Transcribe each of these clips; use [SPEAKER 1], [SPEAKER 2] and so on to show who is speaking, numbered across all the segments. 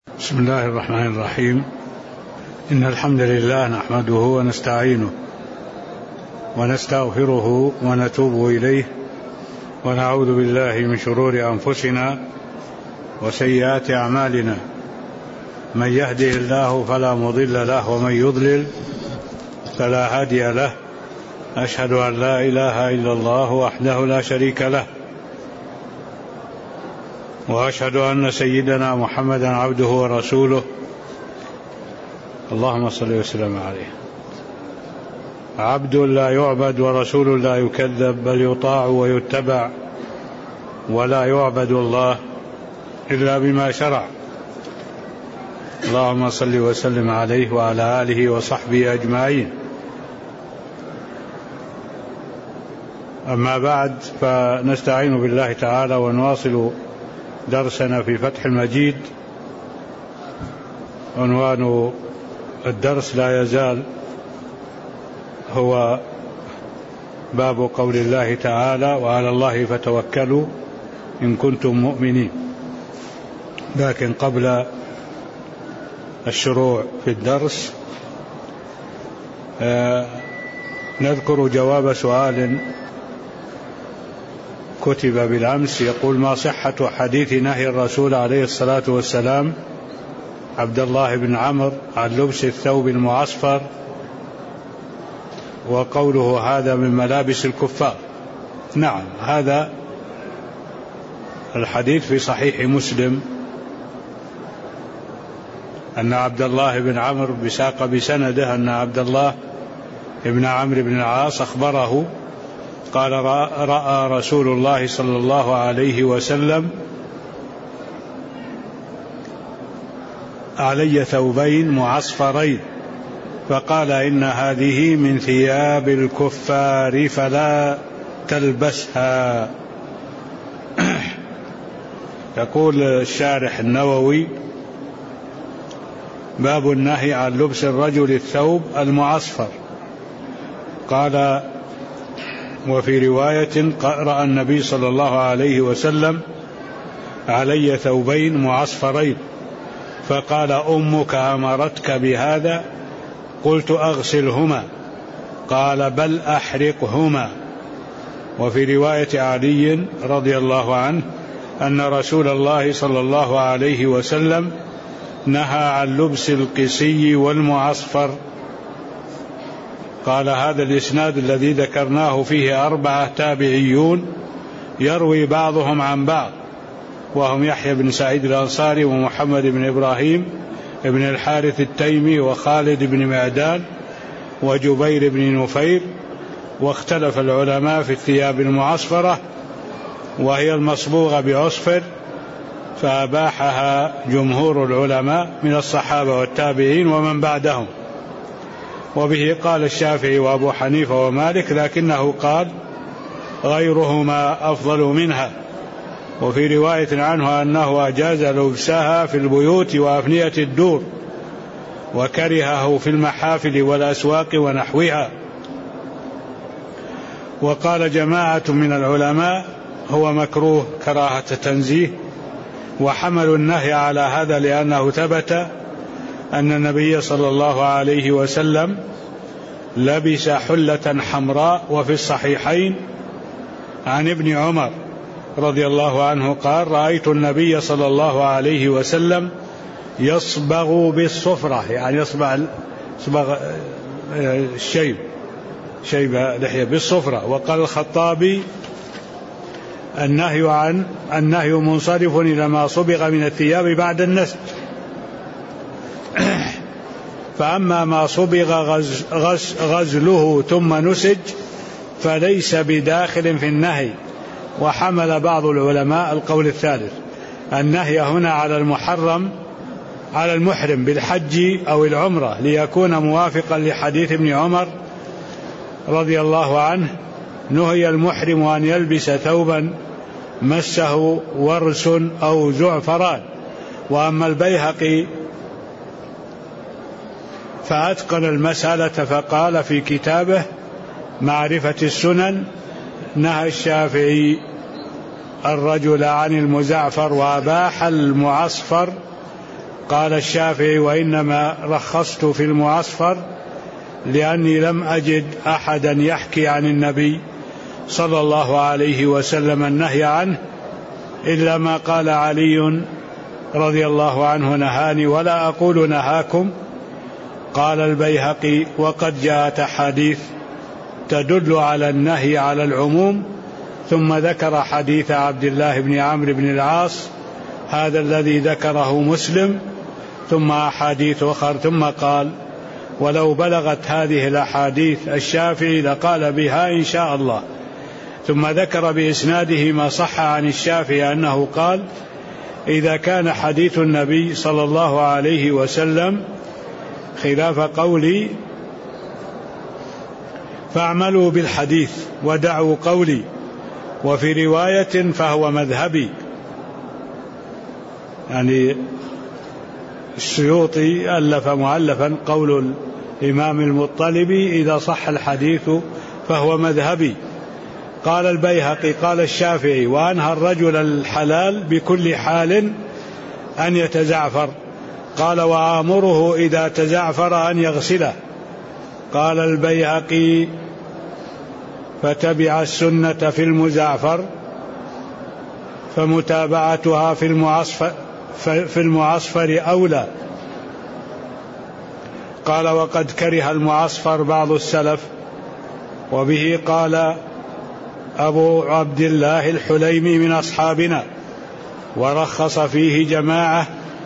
[SPEAKER 1] بسم الله الرحمن الرحيم. إن الحمد لله نحمده ونستعينه ونستغفره ونتوب إليه ونعوذ بالله من شرور أنفسنا وسيئات أعمالنا، من يهده الله فلا مضل له ومن يضلل فلا هادي له. أشهد أن لا إله إلا الله وحده لا شريك له، وأشهد أن سيدنا محمدا عبده ورسوله، اللهم صل وسلم عليه. عبد لا يعبد ورسول لا يكذب، بل يطاع ويتبع، ولا يعبد الله إلا بما شرع. اللهم صل وسلم عليه وعلى آله وصحبه أجمعين. أما بعد، فنستعين بالله تعالى ونواصل درسنا في فتح المجيد. عنوان الدرس لا يزال هو باب قول الله تعالى: وعلى الله فتوكلوا إن كنتم مؤمنين. لكن قبل الشروع في الدرس نذكر جواب سؤال كتب بالأمس، يقول: ما صحة حديث نهي الرسول عليه الصلاة والسلام عبد الله بن عمرو عن لبس الثوب المعصفر، وقوله هذا من ملابس الكفار؟ نعم، هذا الحديث في صحيح مسلم، أن عبد الله بن عمرو بساق بسنده أن عبد الله بن عمرو بن العاص أخبره قال: رأى رسول الله صلى الله عليه وسلم علي ثوبين معصفرين، فقال: إن هذه من ثياب الكفار فلا تلبسها. يقول الشارح النووي: باب النهي عن لبس الرجل الثوب المعصفر. قال: وفي رواية: رأى النبي صلى الله عليه وسلم علي ثوبين معصفرين، فقال: أمك أمرتك بهذا؟ قلت: أغسلهما. قال: بل أحرقهما. وفي رواية علي رضي الله عنه أن رسول الله صلى الله عليه وسلم نهى عن لبس القسي والمعصفر. قال: هذا الإسناد الذي ذكرناه فيه 4 تابعيون يروي بعضهم عن بعض، وهم يحيى بن سعيد الأنصاري ومحمد بن إبراهيم بن الحارث التيمي وخالد بن معدان وجبير بن نفير. واختلف العلماء في الثياب المعصفرة، وهي المصبوغة بعصفر، فأباحها جمهور العلماء من الصحابة والتابعين ومن بعدهم، وبه قال الشافعي وأبو حنيفة ومالك، لكنه قال: غيرهما أفضل منها. وفي رواية عنه أنه أجاز لبسها في البيوت وأفنية الدور، وكرهه في المحافل والأسواق ونحوها. وقال جماعة من العلماء: هو مكروه كراهة تنزيه، وحملوا النهي على هذا لأنه ثبت أن النبي صلى الله عليه وسلم لبس حلة حمراء. وفي الصحيحين عن ابن عمر رضي الله عنه قال: رأيت النبي صلى الله عليه وسلم يصبغ بالصفرة، يعني يصبغ الشيب، شيب لحية بالصفرة. وقال الخطابي: النهي منصرف إلى ما صبغ من الثياب بعد النسج، فأما ما صبغ غزله ثم نسج فليس بداخل في النهي. وحمل بعض العلماء القول الثالث، النهي هنا على المحرم بالحج أو العمرة، ليكون موافقا لحديث ابن عمر رضي الله عنه: نهي المحرم أن يلبس ثوبا مسه ورس أو زعفران. وأما البيهقي فأتقن المسألة، فقال في كتابه معرفة السنن: نهى الشافعي الرجل عن المزعفر وأباح المعصفر قال الشافعي: وإنما رخصت في المعصفر لأني لم أجد أحدا يحكي عن النبي صلى الله عليه وسلم النهي عنه إلا ما قال علي رضي الله عنه: نهاني ولا أقول نهاكم. قال البيهقي: وقد جاءت أحاديث تدل على النهي على العموم، ثم ذكر حديث عبد الله بن عمرو بن العاص هذا الذي ذكره مسلم، ثم أحاديث أخرى، ثم قال: ولو بلغت هذه الأحاديث الشافعي لقال بها إن شاء الله. ثم ذكر بإسناده ما صح عن الشافعي أنه قال: إذا كان حديث النبي صلى الله عليه وسلم خلاف قولي فاعملوا بالحديث ودعوا قولي، وفي رواية فهو مذهبي. يعني السيوطي ألف مؤلفا: قول الإمام المطلبي إذا صح الحديث فهو مذهبي. قال البيهقي: قال الشافعي: وأنهى الرجل الحلال بكل حال أن يتزعفر. قال: وآمره إذا تزعفر أن يغسله. قال البيهقي: فتبع السنة في المزعفر فمتابعتها في المعصفر أولى. قال: وقد كره المعصفر بعض السلف، وبه قال أبو عبد الله الحليمي من أصحابنا، ورخص فيه جماعة،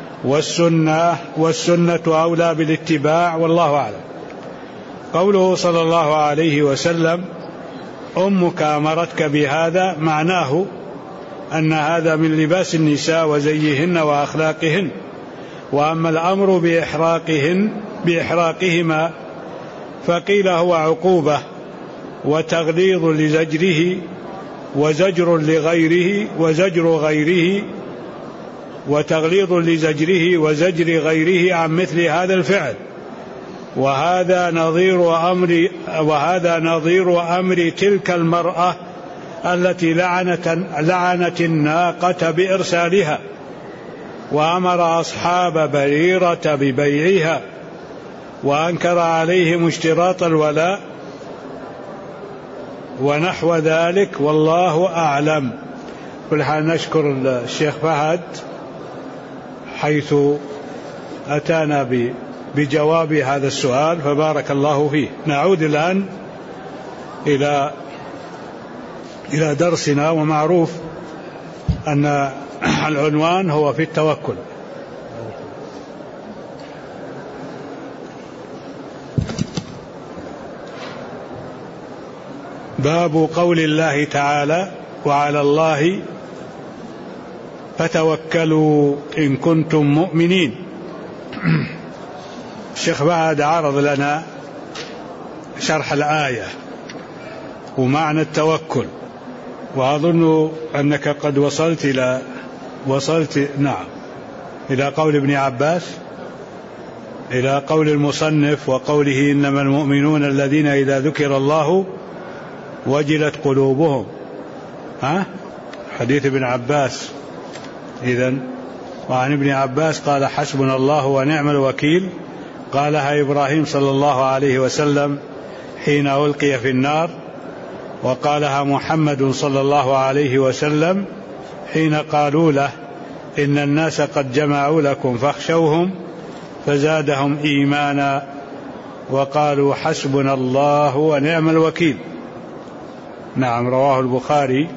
[SPEAKER 1] والسنة أولى بالاتباع، والله أعلم. قوله صلى الله عليه وسلم: أمك أمرتك بهذا، معناه أن هذا من لباس النساء وزيهن وأخلاقهن. وأما الأمر بإحراقهما فقيل هو عقوبة وتغليظ لزجره وزجر لغيره وتغليظ لزجره وزجر غيره عن مثل هذا الفعل. وهذا نظير أمر تلك المرأة التي لعنت الناقة بإرسالها، وأمر أصحاب بريرة ببيعها، وأنكر عليهم اشتراط الولاء ونحو ذلك، والله أعلم. كل حال نشكر الشيخ فهد حيث أتانا بجواب هذا السؤال، فبارك الله فيه. نعود الآن إلى درسنا، ومعروف أن العنوان هو في التوكل. باب قول الله تعالى: وعلى الله فتوكلوا إن كنتم مؤمنين. الشيخ بعد عرض لنا شرح الآية ومعنى التوكل، وأظن أنك قد وصلت إلى قول ابن عباس، إلى قول المصنف وقوله: إنما المؤمنون الذين إذا ذكر الله وجلت قلوبهم. حديث ابن عباس. إذن وعن ابن عباس قال: حسبنا الله ونعم الوكيل، قالها إبراهيم صلى الله عليه وسلم حين ألقي في النار، وقالها محمد صلى الله عليه وسلم حين قالوا له: إن الناس قد جمعوا لكم فاخشوهم، فزادهم إيمانا وقالوا حسبنا الله ونعم الوكيل. نعم، رواه البخاري.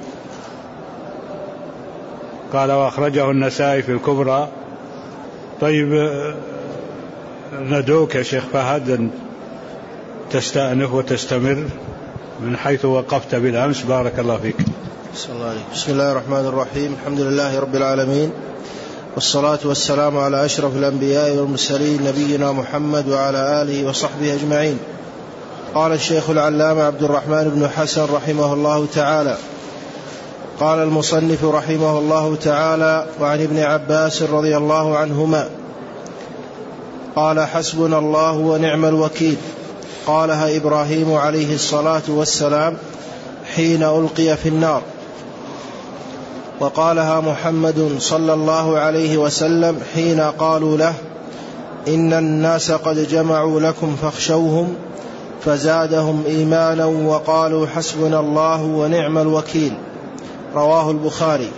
[SPEAKER 1] قال: وأخرجه النسائي في الكبرى. طيب، ندعوك يا شيخ فهد أن تستأنف وتستمر من حيث وقفت بالأمس. بارك الله فيك.
[SPEAKER 2] بسم الله الرحمن الرحيم. الحمد لله رب العالمين، والصلاة والسلام على أشرف الأنبياء والمرسلين، نبينا محمد وعلى آله وصحبه أجمعين. قال الشيخ العلامة عبد الرحمن بن حسن رحمه الله تعالى: قال المصنف رحمه الله تعالى: وعن ابن عباس رضي الله عنهما قال: حسبنا الله ونعم الوكيل، قالها إبراهيم عليه الصلاة والسلام حين ألقي في النار. وقالها محمد صلى الله عليه وسلم حين قالوا له: إن الناس قد جمعوا لكم فاخشوهم، فزادهم إيمانا وقالوا حسبنا الله ونعم الوكيل. رواه البخاري.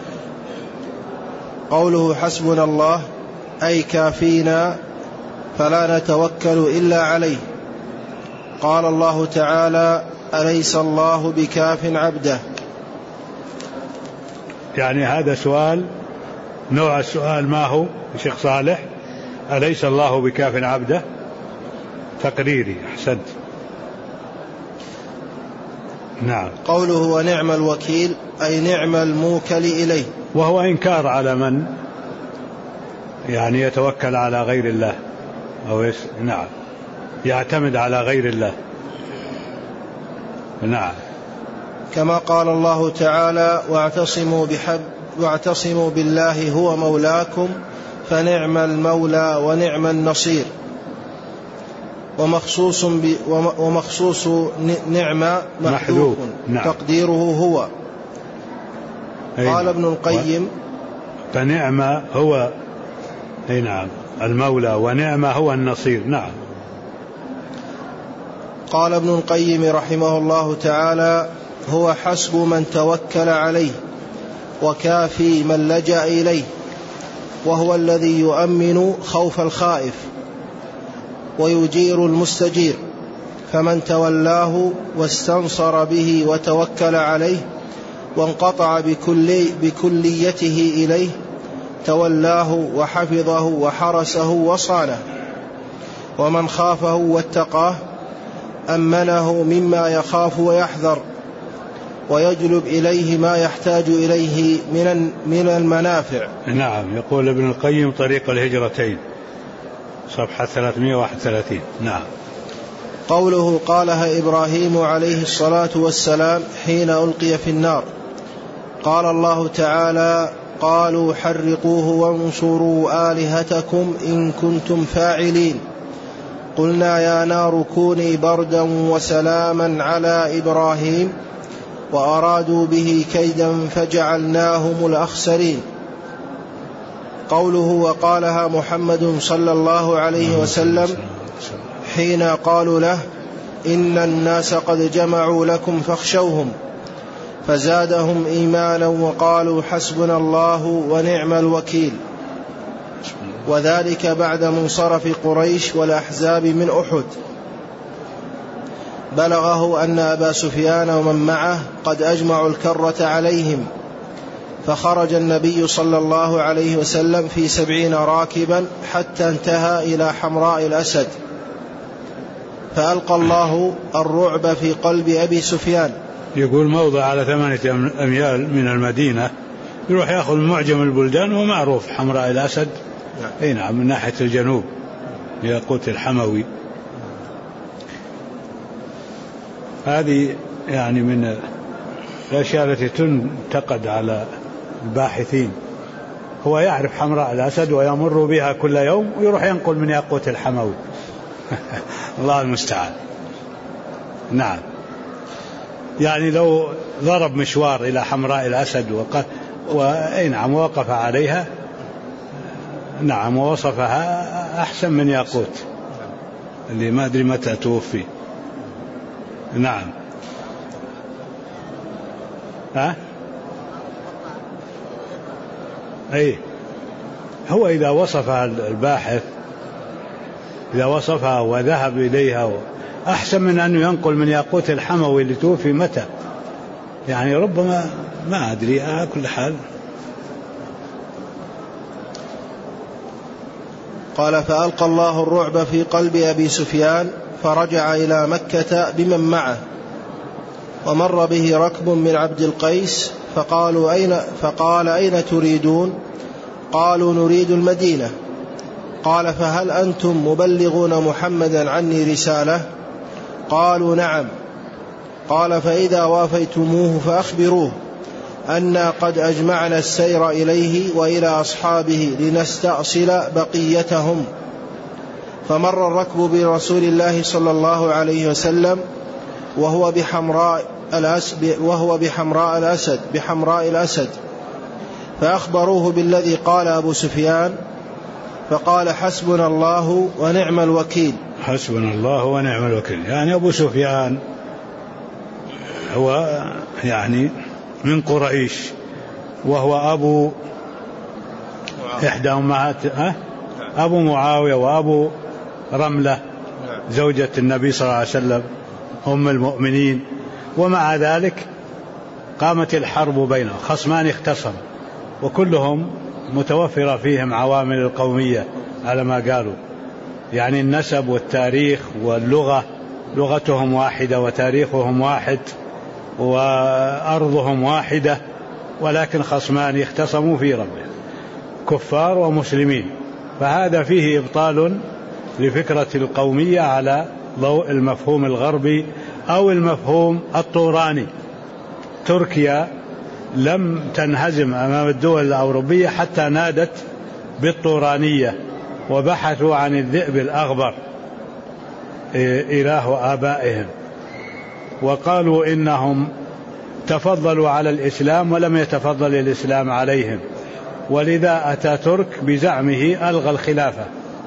[SPEAKER 2] قوله حسبنا الله أي كافينا فلا نتوكل إلا عليه. قال الله تعالى: أليس الله بكاف عبده؟
[SPEAKER 1] يعني هذا سؤال، نوع السؤال ما هو شيخ صالح؟ أليس الله بكاف عبده؟ تقريري. أحسنت. نعم.
[SPEAKER 2] قوله ونعم الوكيل أي نعم الموكل إليه،
[SPEAKER 1] وهو إنكار على من يعني يتوكل على غير الله أو نعم يعتمد على غير الله. نعم.
[SPEAKER 2] كما قال الله تعالى: واعتصموا بالله هو مولاكم فنعم المولى ونعم النصير. ومخصوص نعم محذوف نعم. تقديره هو. قال ابن القيم:
[SPEAKER 1] فنعم هو نعم المولى ونعم هو النصير. نعم.
[SPEAKER 2] قال ابن القيم رحمه الله تعالى: هو حسب من توكل عليه وكافي من لجأ إليه، وهو الذي يؤمن خوف الخائف ويجير المستجير. فمن تولاه واستنصر به وتوكل عليه وانقطع بكليته إليه تولاه وحفظه وحرسه وصانه. ومن خافه واتقاه أمنه مما يخاف ويحذر ويجلب إليه ما يحتاج إليه من المنافع.
[SPEAKER 1] نعم. يقول ابن القيم: طريق الهجرتين، صفحة 331. نعم.
[SPEAKER 2] قوله قالها إبراهيم عليه الصلاة والسلام حين ألقي في النار. قال الله تعالى: قالوا حرقوه وانصروا آلهتكم إن كنتم فاعلين. قلنا يا نار كوني بردا وسلاما على إبراهيم وأرادوا به كيدا فجعلناهم الأخسرين. قوله وقالها محمد صلى الله عليه وسلم حين قالوا له: إن الناس قد جمعوا لكم فاخشوهم، فزادهم إيمانا وقالوا حسبنا الله ونعم الوكيل. وذلك بعد منصرف قريش والأحزاب من أحد. بلغه أن أبا سفيان ومن معه قد أجمعوا الكرة عليهم، فخرج النبي صلى الله عليه وسلم في 70 راكبا حتى انتهى إلى حمراء الأسد، فألقى الله الرعب في قلب أبي سفيان.
[SPEAKER 1] يقول موضع على 8 أميال من المدينة، يروح يأخذ معجم البلدان ومعروف حمراء الأسد. أي نعم، من ناحية الجنوب ياقوت الحموي. هذه يعني من الأشياء التي تنتقد على الباحثين. هو يعرف حمراء الأسد ويمر بها كل يوم ويروح ينقل من ياقوت الحموي. الله المستعان. نعم. يعني لو ضرب مشوار إلى حمراء الأسد نعم ووقف عليها، نعم، ووصفها أحسن من ياقوت اللي ما أدري متى توفي. نعم. أي هو إذا وصفها الباحث، إذا وصفها وذهب إليها أحسن من أنه ينقل من ياقوت الحموي اللي توفي متى، يعني ربما ما أدري. على كل حال
[SPEAKER 2] قال: فألقى الله الرعب في قلب أبي سفيان فرجع إلى مكة بمن معه، ومر به ركب من عبد القيس فقال: أين تريدون؟ قالوا: نريد المدينة. قال: فهل أنتم مبلغون محمدا عني رسالة؟ قالوا: نعم. قال: فإذا وافيتموه فأخبروه أنا قد أجمعنا السير إليه وإلى أصحابه لنستأصل بقيتهم. فمر الركب برسول الله صلى الله عليه وسلم وهو بحمراء الأسد، فأخبروه بالذي قال أبو سفيان فقال حسبنا الله ونعم الوكيل.
[SPEAKER 1] حسبنا الله ونعم الوكيل، يعني أبو سفيان هو يعني من قريش، وهو أبو إحدى أمهات أبو معاوية وأبو رملة زوجة النبي صلى الله عليه وسلم أم المؤمنين. ومع ذلك قامت الحرب بينهم، خصمان اختصموا وكلهم متوفرة فيهم عوامل القومية على ما قالوا، يعني النسب والتاريخ واللغة، لغتهم واحدة وتاريخهم واحد وأرضهم واحدة، ولكن خصمان اختصموا في ربهم كفار ومسلمين. فهذا فيه إبطال لفكرة القومية على ضوء المفهوم الغربي أو المفهوم الطوراني. تركيا لم تنهزم أمام الدول الأوروبية حتى نادت بالطورانية، وبحثوا عن الذئب الأغبر إله آبائهم، وقالوا إنهم تفضلوا على الإسلام ولم يتفضل الإسلام عليهم، ولذا أتى ترك بزعمه ألغى الخلافة،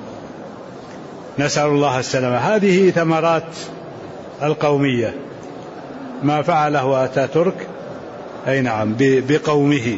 [SPEAKER 1] نسأل الله السلامة. هذه ثمرات القومية، ما فعله أتى ترك أي نعم بقومه،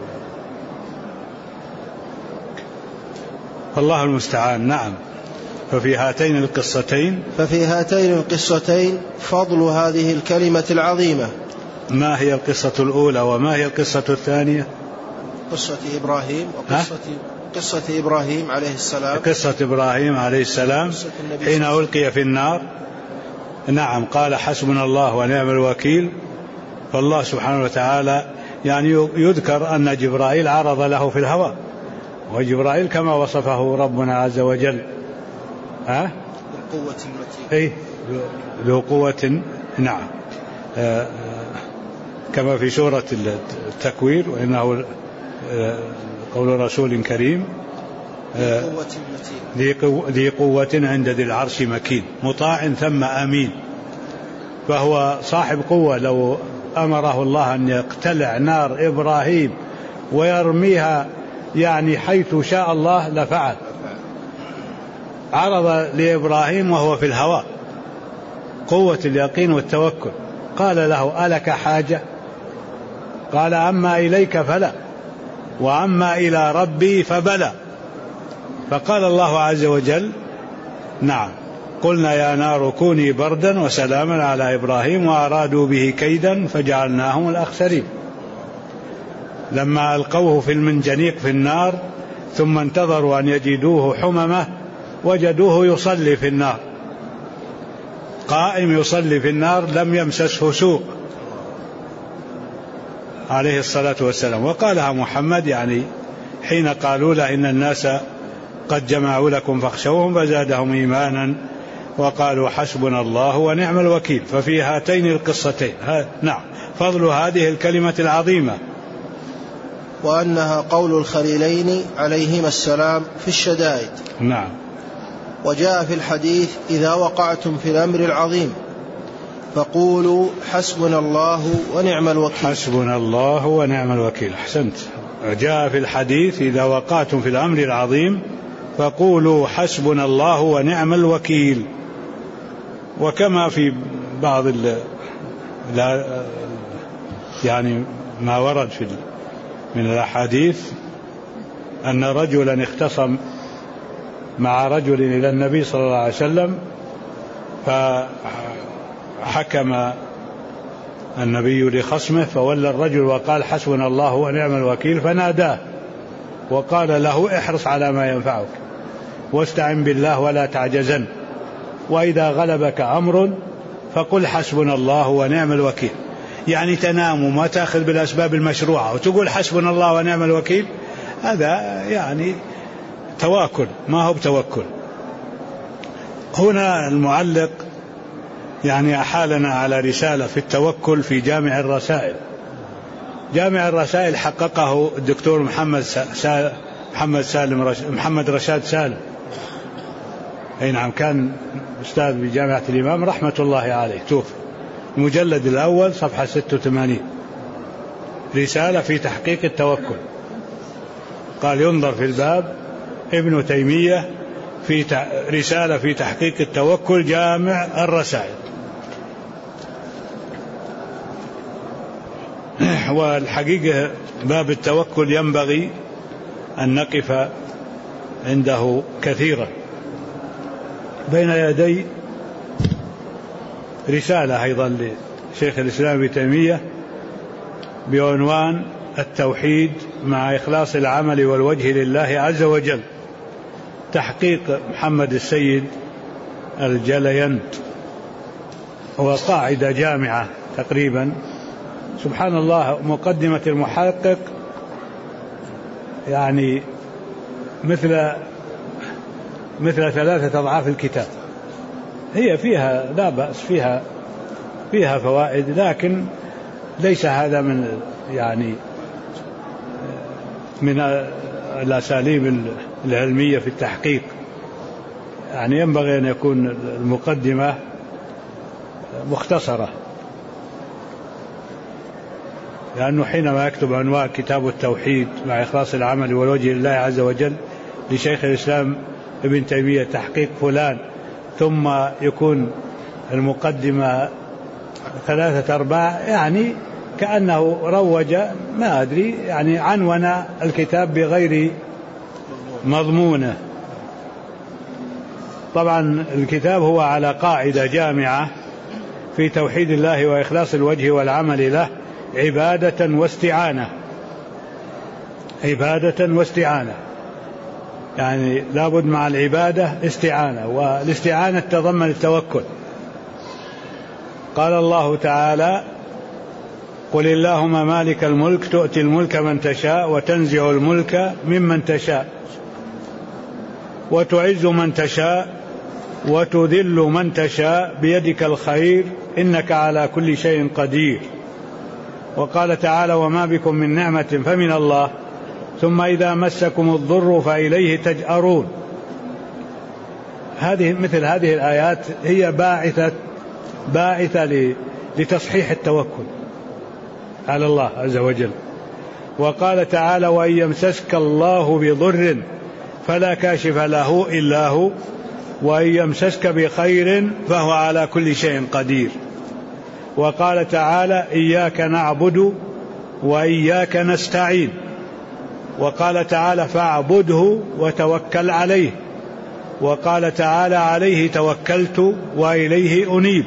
[SPEAKER 1] الله المستعان. نعم. ففي هاتين القصتين فضل هذه الكلمة العظيمة. ما هي القصة الأولى وما هي القصة الثانية؟
[SPEAKER 2] قصة إبراهيم قصة إبراهيم عليه السلام.
[SPEAKER 1] قصة إبراهيم عليه السلام حين ألقي في النار، نعم، قال حسبنا الله ونعم الوكيل. فالله سبحانه وتعالى يعني يذكر أن جبرائيل عرض له في الهواء، وجبرائيل كما وصفه ربنا عز وجل ذو قوة، نعم، كما في سورة التكوير، وإنه قول رسول كريم ذي قوة عند ذي العرش مكين مطاع ثم أمين. فهو صاحب قوة، لو أمره الله أن يقتلع نار إبراهيم ويرميها يعني حيث شاء الله لفعل. عرض لإبراهيم وهو في الهواء، قوة اليقين والتوكل. قال له ألك حاجة؟ قال أما إليك فلا، وأما إلى ربي فبلى. فقال الله عز وجل نعم قلنا يا نار كوني بردا وسلاما على إبراهيم وأرادوا به كيدا فجعلناهم الأخسرين. لما ألقوه في المنجنيق في النار ثم انتظروا أن يجدوه حممة وجدوه يصلي في النار، قائم يصلي في النار، لم يمسسه سوء عليه الصلاة والسلام. وقالها محمد يعني حين قالوا له إن الناس قد جمعوا لكم فاخشوهم فزادهم إيمانا وقالوا حسبنا الله ونعم الوكيل. ففي هاتين القصتين نعم فضل هذه الكلمة العظيمة،
[SPEAKER 2] وأنها قول الخليلين عليهما السلام في الشدائد.
[SPEAKER 1] نعم.
[SPEAKER 2] وجاء في الحديث إذا وقعتم في الأمر العظيم فقولوا حسبنا الله ونعم الوكيل.
[SPEAKER 1] حسبنا الله ونعم الوكيل، أحسنت. جاء في الحديث إذا وقعتم في الأمر العظيم فقولوا حسبنا الله ونعم الوكيل. وكما في بعض يعني ما ورد من الأحاديث أن رجلا اختصم مع رجل إلى النبي صلى الله عليه وسلم، فحكم النبي لخصمه فولى الرجل وقال حسبنا الله ونعم الوكيل، فناداه وقال له احرص على ما ينفعك واستعن بالله ولا تعجزن، وإذا غلبك أمر فقل حسبنا الله ونعم الوكيل. يعني تنام وما تأخذ بالأسباب المشروعة وتقول حسبنا الله ونعم الوكيل، هذا يعني تواكل، ما هو بتوكل. هنا المعلق يعني أحالنا على رسالة في التوكل في جامع الرسائل. جامع الرسائل حققه الدكتور محمد رشاد سالم، أي نعم، كان أستاذ بجامعة الإمام رحمة الله عليه، توفي. المجلد الأول صفحة 86، رسالة في تحقيق التوكل. قال ينظر في الباب ابن تيمية في رسالة في تحقيق التوكل جامع الرسائل. والحقيقة باب التوكل ينبغي أن نقف عنده كثيرا. بين يدي رسالة أيضا لشيخ الإسلام ابن تيمية بعنوان التوحيد مع إخلاص العمل والوجه لله عز وجل، تحقيق محمد السيد الجليند. هو قاعدة جامعة تقريبا، سبحان الله، مقدمة المحقق يعني مثل 3 أضعاف الكتاب. هي فيها لا بأس، فيها فوائد، لكن ليس هذا من الأساليب العلمية في التحقيق. يعني ينبغي أن يكون المقدمة مختصرة، لأنه حينما يكتب عنوان كتاب التوحيد مع إخلاص العمل والوجه لله عز وجل لشيخ الإسلام ابن تيمية تحقيق فلان، ثم يكون المقدمة 3/4، يعني كأنه روج، ما أدري، يعني عنون الكتاب بغير مضمونه. طبعا الكتاب هو على قاعدة جامعة في توحيد الله وإخلاص الوجه والعمل له، عبادة واستعانة. يعني لابد مع العبادة استعانة، والاستعانة تضمن التوكل. قال الله تعالى: قل اللهم مالك الملك تؤتي الملك من تشاء وتنزع الملك ممن تشاء وتعز من تشاء وتذل من تشاء بيدك الخير إنك على كل شيء قدير. وقال تعالى: وما بكم من نعمة فمن الله ثم إذا مسكم الضر فإليه تجأرون. مثل هذه الآيات هي باعثة لتصحيح التوكل على الله عز وجل. وقال تعالى: وإن يمسسك الله بضر فلا كاشف له إلا هو وإن يمسسك بخير فهو على كل شيء قدير. وقال تعالى: إياك نعبد وإياك نستعين. وقال تعالى: فاعبده وتوكل عليه. وقال تعالى: عليه توكلت وإليه أنيب.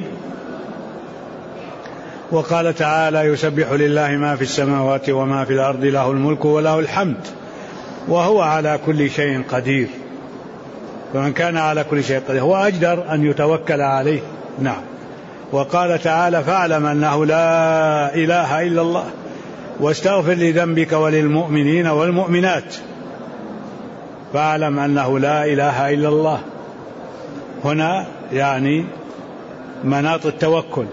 [SPEAKER 1] وقال تعالى: يسبح لله ما في السماوات وما في الأرض له الملك وله الحمد وهو على كل شيء قدير. فمن كان على كل شيء قدير هو أجدر أن يتوكل عليه. نعم. وقال تعالى: فاعلم أنه لا إله إلا الله واستغفر لذنبك وللمؤمنين والمؤمنات. فاعلم أنه لا إله إلا الله، هنا يعني مناط التوكل.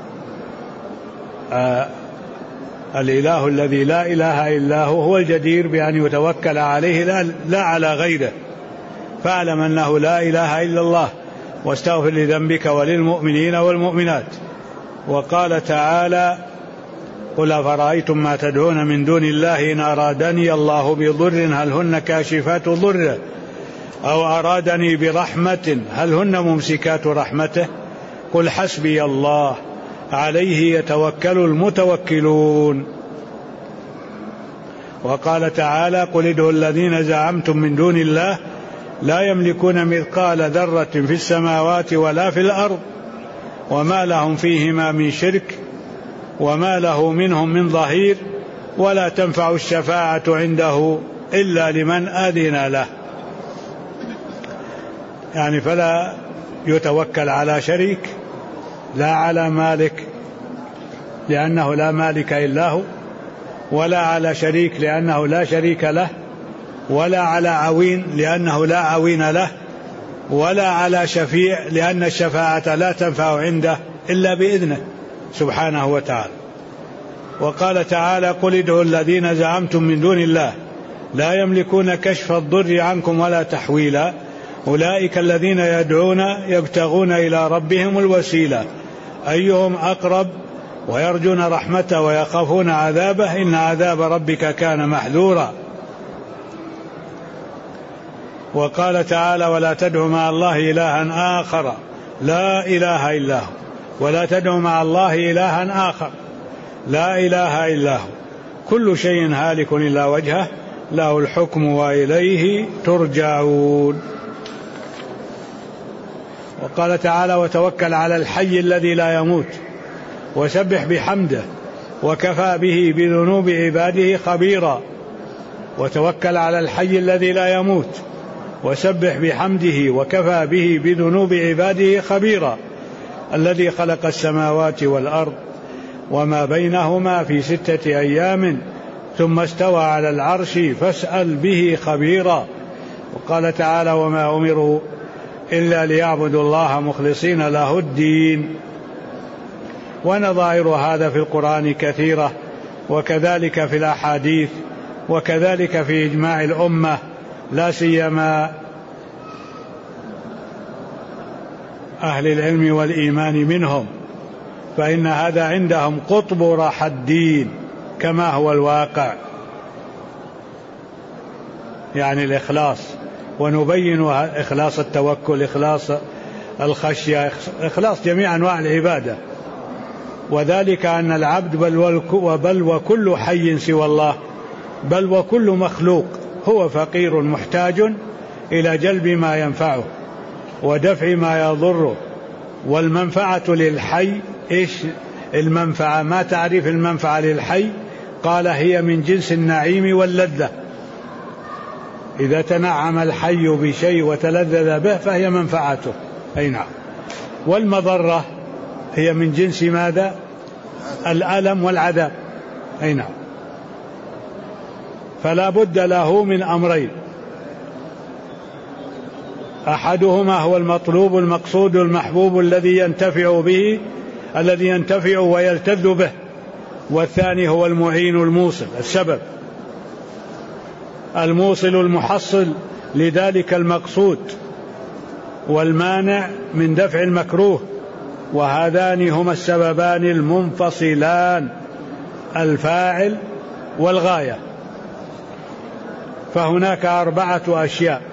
[SPEAKER 1] الإله الذي لا إله إلا هو الجدير بأن يتوكل عليه لا على غيره. فاعلم أنه لا إله إلا الله واستغفر لذنبك وللمؤمنين والمؤمنات. وقال تعالى: قل أفرأيتم ما تدعون من دون الله إن أرادني الله بضر هل هن كاشفات ضره أو أرادني برحمة هل هن ممسكات رحمته قل حسبي الله عليه يتوكل المتوكلون. وقال تعالى: قل ادعوا الذين زعمتم من دون الله لا يملكون مثقال ذرة في السماوات ولا في الأرض وما لهم فيهما من شرك وما له منهم من ظهير ولا تنفع الشفاعة عنده إلا لمن أذن له. يعني فلا يتوكل على شريك، لا على مالك لأنه لا مالك إلا هو، ولا على شريك لأنه لا شريك له، ولا على عوين لأنه لا عوين له، ولا على شفيع لأن الشفاعة لا تنفع عنده إلا بإذنه سبحانه وتعالى. وقال تعالى: قل ادعوا الذين زعمتم من دون الله لا يملكون كشف الضر عنكم ولا تحويلا أولئك الذين يدعون يبتغون إلى ربهم الوسيلة أيهم أقرب ويرجون رحمته ويخافون عذابه إن عذاب ربك كان محذورا. وقال تعالى ولا تدع مع الله إلها آخر لا إله إلا هو، ولا تدع مع الله إلها آخر لا إله إلا هو، كل شيء هالك إلا وجهه له الحكم وإليه ترجعون. وقال تعالى وتوكل على الحي الذي لا يموت وسبح بحمده وكفى به بذنوب عباده خبيرا. وتوكل على الحي الذي لا يموت وسبح بحمده وكفى به بذنوب عباده خبيرا، الذي خلق السماوات والأرض وما بينهما في 6 أيام ثم استوى على العرش فاسأل به خبيرا. وقال تعالى وما أمروا إلا ليعبدوا الله مخلصين له الدين. ونظائر هذا في القرآن كثيرة، وكذلك في الأحاديث، وكذلك في إجماع الأمة، لا سيما أهل العلم والإيمان منهم، فإن هذا عندهم قطب راحة الدين كما هو الواقع، يعني الإخلاص. ونبين إخلاص التوكل، إخلاص الخشية، إخلاص جميع أنواع العبادة، وذلك أن العبد بل وكل حي سوى الله، بل وكل مخلوق هو فقير محتاج إلى جلب ما ينفعه ودفع ما يضره. والمنفعة للحي إيش المنفعة؟ ما تعريف المنفعة للحي؟ قال هي من جنس النعيم واللذة، إذا تنعم الحي بشيء وتلذذ به فهي منفعته. أي نعم. والمضرة هي من جنس ماذا؟ الألم والعذاب. أي نعم. فلا بد له من أمرين، أحدهما هو المطلوب المقصود المحبوب الذي ينتفع به، الذي ينتفع ويلتذ به، والثاني هو المعين الموصل، السبب الموصل المحصل لذلك المقصود والمانع من دفع المكروه، وهذان هما السببان المنفصلان، الفاعل والغاية. فهناك 4 أشياء،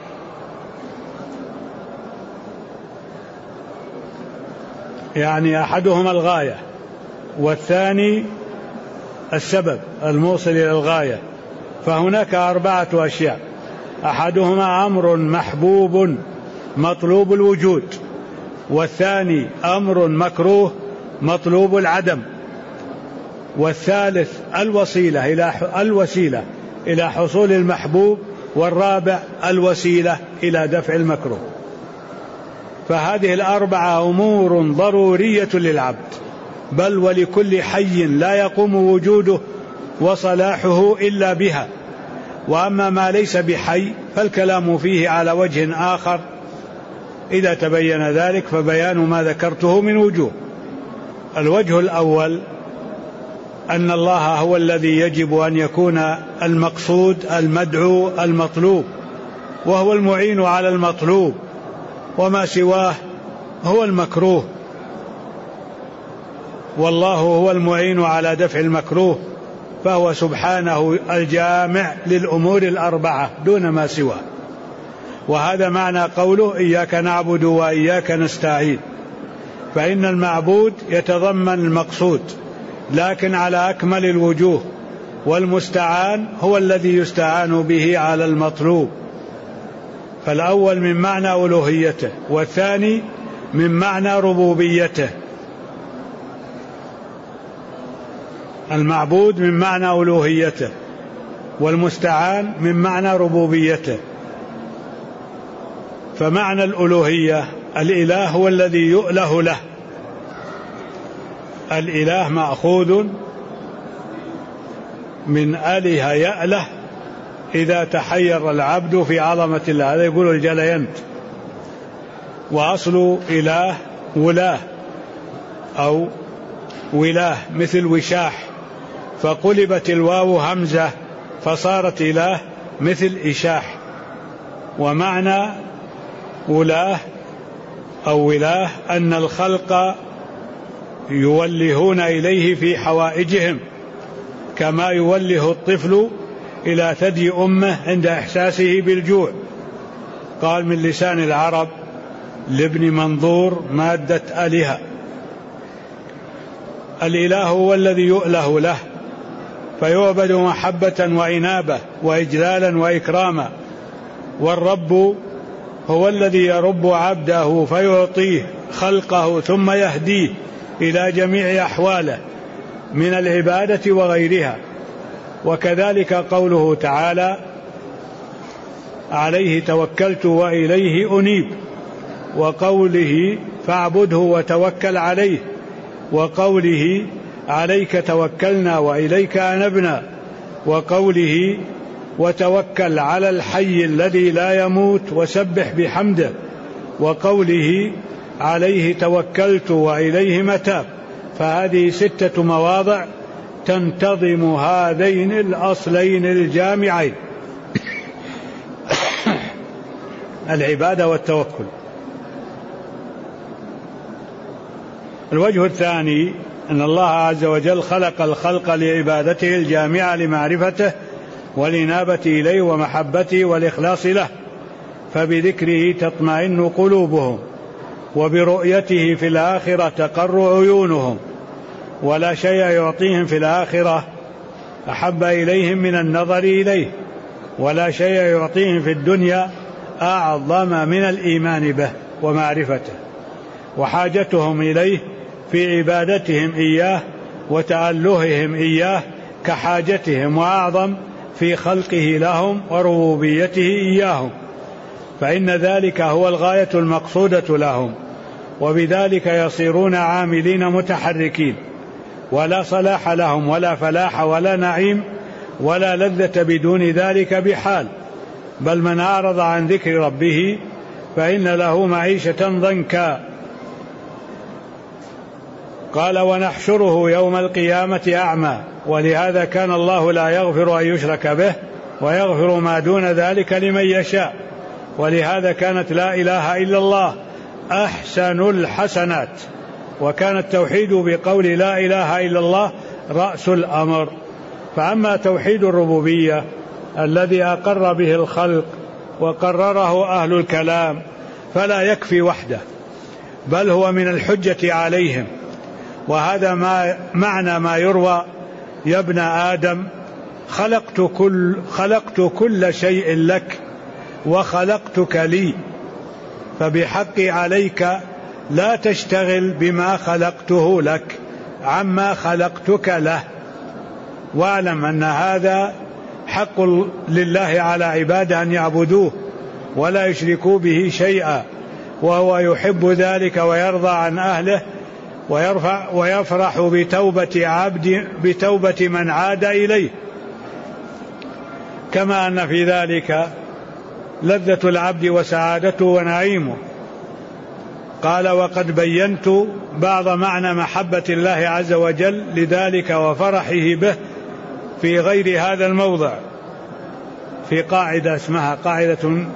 [SPEAKER 1] يعني أحدهما الغاية، والثاني السبب الموصل إلى الغاية. فهناك 4 أشياء، أحدهما أمر محبوب مطلوب الوجود، والثاني أمر مكروه مطلوب العدم، والثالث الوسيلة إلى حصول المحبوب، والرابع الوسيلة إلى دفع المكروه. فهذه 4 أمور ضرورية للعبد، بل ولكل حي لا يقوم وجوده وصلاحه إلا بها. وأما ما ليس بحي فالكلام فيه على وجه آخر إذا تبين ذلك، فبيان ما ذكرته من وجوه. الوجه الأول أن الله هو الذي يجب أن يكون المقصود المدعو المطلوب، وهو المعين على المطلوب، وما سواه هو المكروه، والله هو المعين على دفع المكروه، فهو سبحانه الجامع للأمور 4 دون ما سواه. وهذا معنى قوله إياك نعبد وإياك نستعين، فإن المعبود يتضمن المقصود لكن على أكمل الوجوه، والمستعان هو الذي يستعان به على المطلوب. فالأول من معنى ألوهيته، والثاني من معنى ربوبيته. المعبود من معنى ألوهيته، والمستعان من معنى ربوبيته. فمعنى الألوهية الإله هو الذي يؤله له، الإله مأخوذ من أله يأله، إذا تحير العبد في عظمة الله، هذا يقول الجلينت. وأصل إله ولاه أو ولاه، مثل وشاح، فقلبت الواو همزة فصارت إله، مثل إشاح. ومعنى ولاه أو ولاه أن الخلق يولهون إليه في حوائجهم، كما يوله الطفل إلى ثدي أمه عند إحساسه بالجوع. قال من لسان العرب لابن منظور مادة آلهة. الإله هو الذي يؤله له فيعبد محبة وإنابة وإجلالا وإكراما، والرب هو الذي يرب عبده فيعطيه خلقه ثم يهديه إلى جميع أحواله من العبادة وغيرها. وكذلك قوله تعالى عليه توكلت وإليه أنيب، وقوله فاعبده وتوكل عليه، وقوله عليك توكلنا وإليك أنبنا، وقوله وتوكل على الحي الذي لا يموت وسبح بحمده، وقوله عليه توكلت وإليه متاب. فهذه 6 مواضع تنتظم هذين الأصلين الجامعين العبادة والتوكل. الوجه الثاني أن الله عز وجل خلق الخلق لعبادته الجامعة لمعرفته والإنابة إليه ومحبته والإخلاص له، فبذكره تطمئن قلوبهم، وبرؤيته في الآخرة تقر عيونهم، ولا شيء يعطيهم في الآخرة أحب إليهم من النظر إليه، ولا شيء يعطيهم في الدنيا أعظم من الإيمان به ومعرفته، وحاجتهم إليه في عبادتهم إياه وتألههم إياه كحاجتهم، وأعظم في خلقه لهم وربوبيته إياهم، فإن ذلك هو الغاية المقصودة لهم، وبذلك يصيرون عاملين متحركين، ولا صلاح لهم ولا فلاح ولا نعيم ولا لذة بدون ذلك بحال. بل من أعرض عن ذكر ربه فإن له معيشة ضنكا. قال ونحشره يوم القيامة أعمى، ولهذا كان الله لا يغفر أن يشرك به ويغفر ما دون ذلك لمن يشاء، ولهذا كانت لا إله إلا الله أحسن الحسنات، وكان التوحيد بقول لا إله إلا الله رأس الأمر. فأما توحيد الربوبية الذي أقر به الخلق وقرره أهل الكلام فلا يكفي وحده، بل هو من الحجة عليهم. وهذا معنى ما يروى يا ابن آدم خلقت كل شيء لك وخلقتك لي، فبحقي عليك لا تشتغل بما خلقته لك عما خلقتك له. واعلم أن هذا حق لله على عباده أن يعبدوه ولا يشركوا به شيئا، وهو يحب ذلك ويرضى عن أهله ويفرح بتوبة من عاد إليه، كما أن في ذلك لذة العبد وسعادته ونعيمه. قال وقد بينت بعض معنى محبة الله عز وجل لذلك وفرحه به في غير هذا الموضع، في قاعدة اسمها قاعدة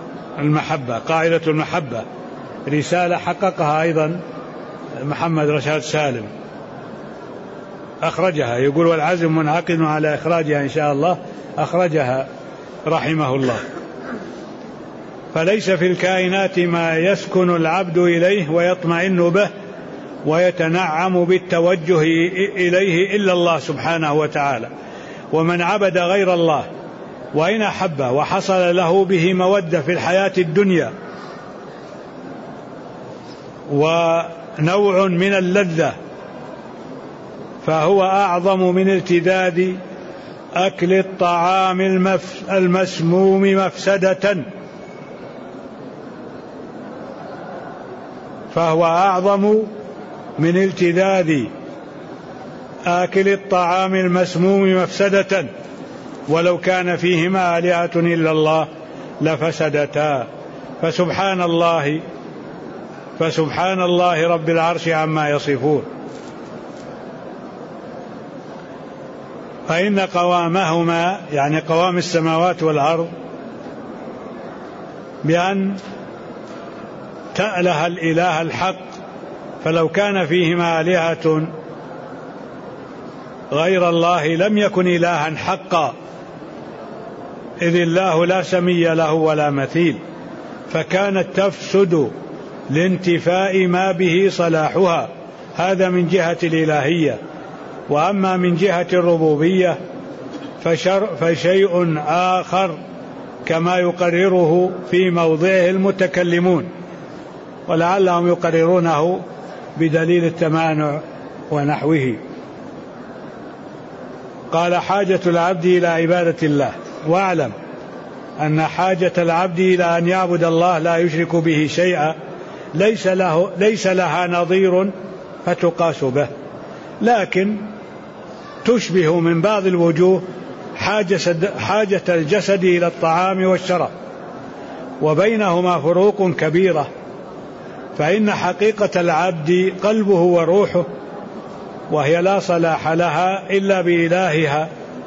[SPEAKER 1] المحبة، رسالة حققها أيضا محمد رشاد سالم أخرجها، يقول والعزم منعقد على إخراجها إن شاء الله، أخرجها رحمه الله. فليس في الكائنات ما يسكن العبد إليه ويطمئن به ويتنعم بالتوجه إليه إلا الله سبحانه وتعالى. ومن عبد غير الله وإن أحبه وحصل له به مودة في الحياة الدنيا ونوع من اللذة، فهو أعظم من التذاذ أكل الطعام المسموم مفسدة، فهو أعظم من التذاذ آكل الطعام المسموم مفسدة، ولو كان فيهما آلهة إلا الله لفسدتا. فسبحان الله رب العرش عما يصفون. فإن قوامهما يعني قوام السماوات والأرض بأن تأله الإله الحق، فلو كان فيهما آلهة غير الله لم يكن إلها حقا، إذ الله لا سمي له ولا مثيل. فكانت تفسد لانتفاء ما به صلاحها. هذا من جهة الإلهية. وأما من جهة الربوبية فشيء آخر كما يقرره في موضعه المتكلمون، ولعلهم يقررونه بدليل التمانع ونحوه. قال: حاجة العبد إلى عبادة الله. واعلم أن حاجة العبد إلى أن يعبد الله لا يشرك به شيئا ليس لها نظير فتقاس به، لكن تشبه من بعض الوجوه حاجة الجسد إلى الطعام والشراب، وبينهما فروق كبيرة. فإن حقيقة العبد قلبه وروحه، وهي لا صلاح لها إلا بإلهها،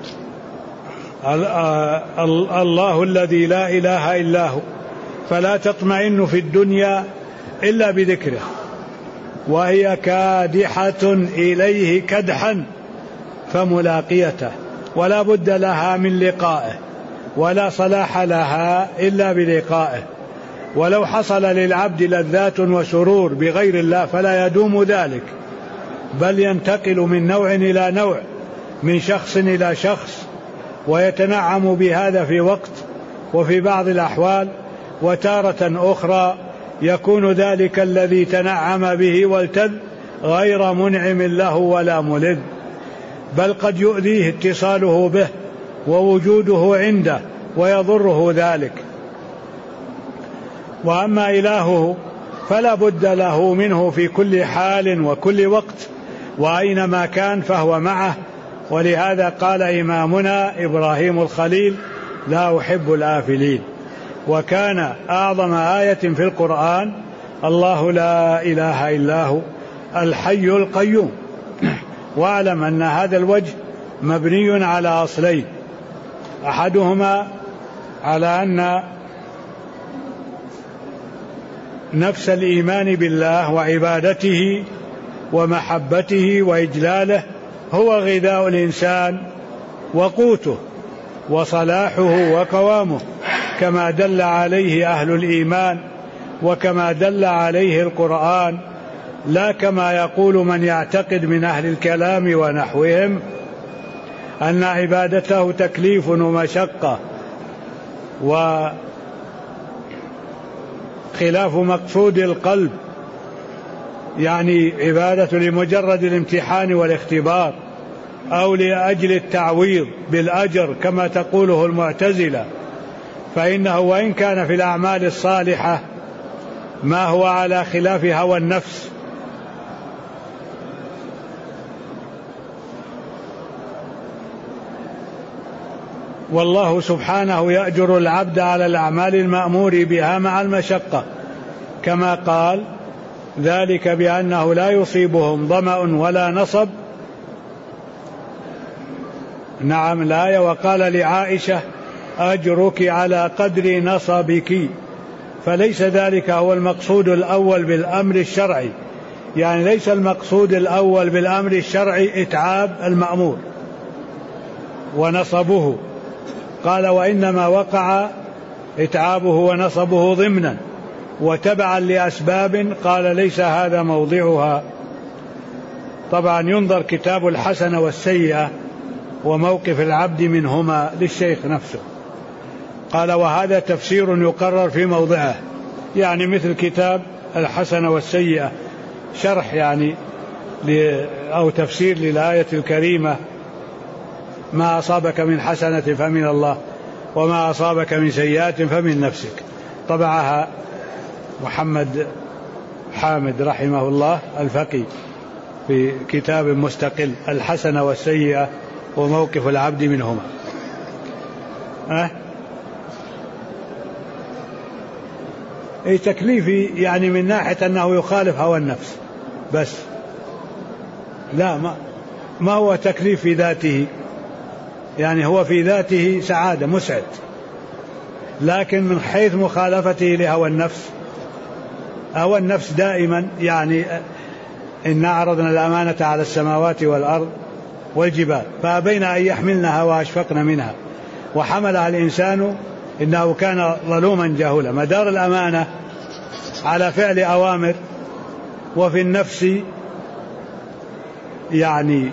[SPEAKER 1] الله الذي لا إله إلا هو، فلا تطمئن في الدنيا إلا بذكره، وهي كادحة إليه كدحا فملاقيته، ولا بد لها من لقائه، ولا صلاح لها إلا بلقائه. ولو حصل للعبد لذات وسرور بغير الله فلا يدوم ذلك، بل ينتقل من نوع إلى نوع، من شخص إلى شخص، ويتنعم بهذا في وقت وفي بعض الأحوال، وتارة أخرى يكون ذلك الذي تنعم به والتذ غير منعم له ولا ملذ، بل قد يؤذيه اتصاله به ووجوده عنده ويضره ذلك. وأما إلهه فلا بد له منه في كل حال وكل وقت، وأينما كان فهو معه. ولهذا قال إمامنا إبراهيم الخليل: لا أحب الآفلين. وكان أعظم آية في القرآن: الله لا إله إلا هو الحي القيوم. واعلم أن هذا الوجه مبني على أصلين: أحدهما على أن نفس الإيمان بالله وعبادته ومحبته وإجلاله هو غذاء الإنسان وقوته وصلاحه وقوامه، كما دل عليه أهل الإيمان وكما دل عليه القرآن، لا كما يقول من يعتقد من أهل الكلام ونحوهم أن عبادته تكليف ومشقة وخلاف مقصود القلب، يعني عبادة لمجرد الامتحان والاختبار، أو لأجل التعويض بالأجر كما تقوله المعتزلة. فإنه وإن كان في الأعمال الصالحة ما هو على خلاف هوى النفس، والله سبحانه يأجر العبد على الأعمال المأمور بها مع المشقة، كما قال: ذلك بأنه لا يصيبهم ظمأ ولا نصب. نعم الآية. وقال لعائشة: أجرك على قدر نصبك. فليس ذلك هو المقصود الأول بالأمر الشرعي، يعني ليس المقصود الأول بالأمر الشرعي إتعاب المأمور ونصبه، قال: وإنما وقع إتعابه ونصبه ضمنا وتبعا لأسباب، قال: ليس هذا موضعها. طبعا ينظر كتاب الحسنة والسيئة وموقف العبد منهما للشيخ نفسه. قال: وهذا تفسير يقرر في موضعه، يعني مثل كتاب الحسنة والسيئة، شرح يعني أو تفسير للآية الكريمة: ما أصابك من حسنة فمن الله وما أصابك من سيئات فمن نفسك. طبعها محمد حامد رحمه الله الفقي في كتاب مستقل: الحسنة والسيئة وموقف العبد منهما. أي تكليفي يعني من ناحية أنه يخالف هوى النفس بس، لا ما هو تكليف في ذاته، يعني هو في ذاته سعادة مسعد، لكن من حيث مخالفته لهوى النفس، هوى النفس دائما يعني: إنا عرضنا الأمانة على السماوات والأرض والجبال فأبين أن يحملنها وأشفقن منها وحملها الإنسان إنه كان ظلوما جهولا. مدار الأمانة على فعل أوامر، وفي النفس يعني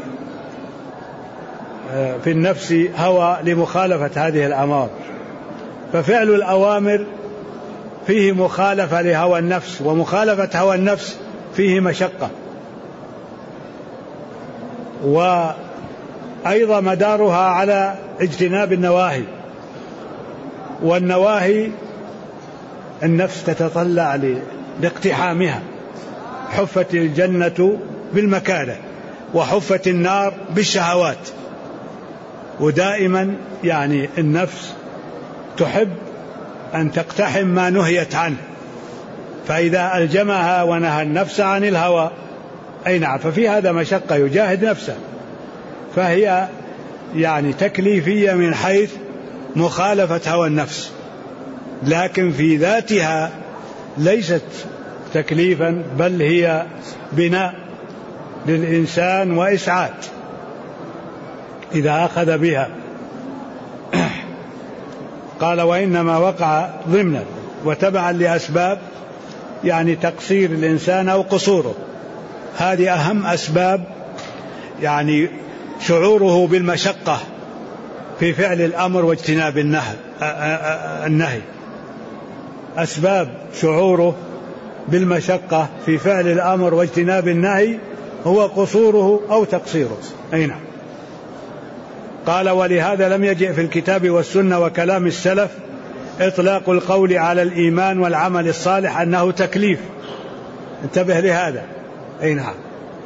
[SPEAKER 1] في النفس هوى لمخالفة هذه الأمر، ففعل الأوامر فيه مخالفة لهوى النفس، ومخالفة هوى النفس فيه مشقة. وأيضا مدارها على اجتناب النواهي، والنواهي النفس تتطلع لاقتحامها. حفت الجنة بالمكاره وحفت النار بالشهوات، ودائما يعني النفس تحب أن تقتحم ما نهيت عنه، فإذا ألجمها ونهى النفس عن الهوى أي نعم ففي هذا مشقة، يجاهد نفسه، فهي يعني تكليفية من حيث مخالفة هوى النفس، لكن في ذاتها ليست تكليفا، بل هي بناء للإنسان وإسعاد إذا أخذ بها. قال وإنما وقع ضمنا وتبعا لأسباب، يعني تقصير الإنسان أو قصوره، هذه أهم أسباب يعني شعوره بالمشقة في فعل الأمر واجتناب النهي. أسباب شعوره بالمشقة في فعل الأمر واجتناب النهي هو قصوره أو تقصيره. أي نعم. قال ولهذا لم يجئ في الكتاب والسنة وكلام السلف إطلاق القول على الإيمان والعمل الصالح أنه تكليف. انتبه لهذا. أي نعم.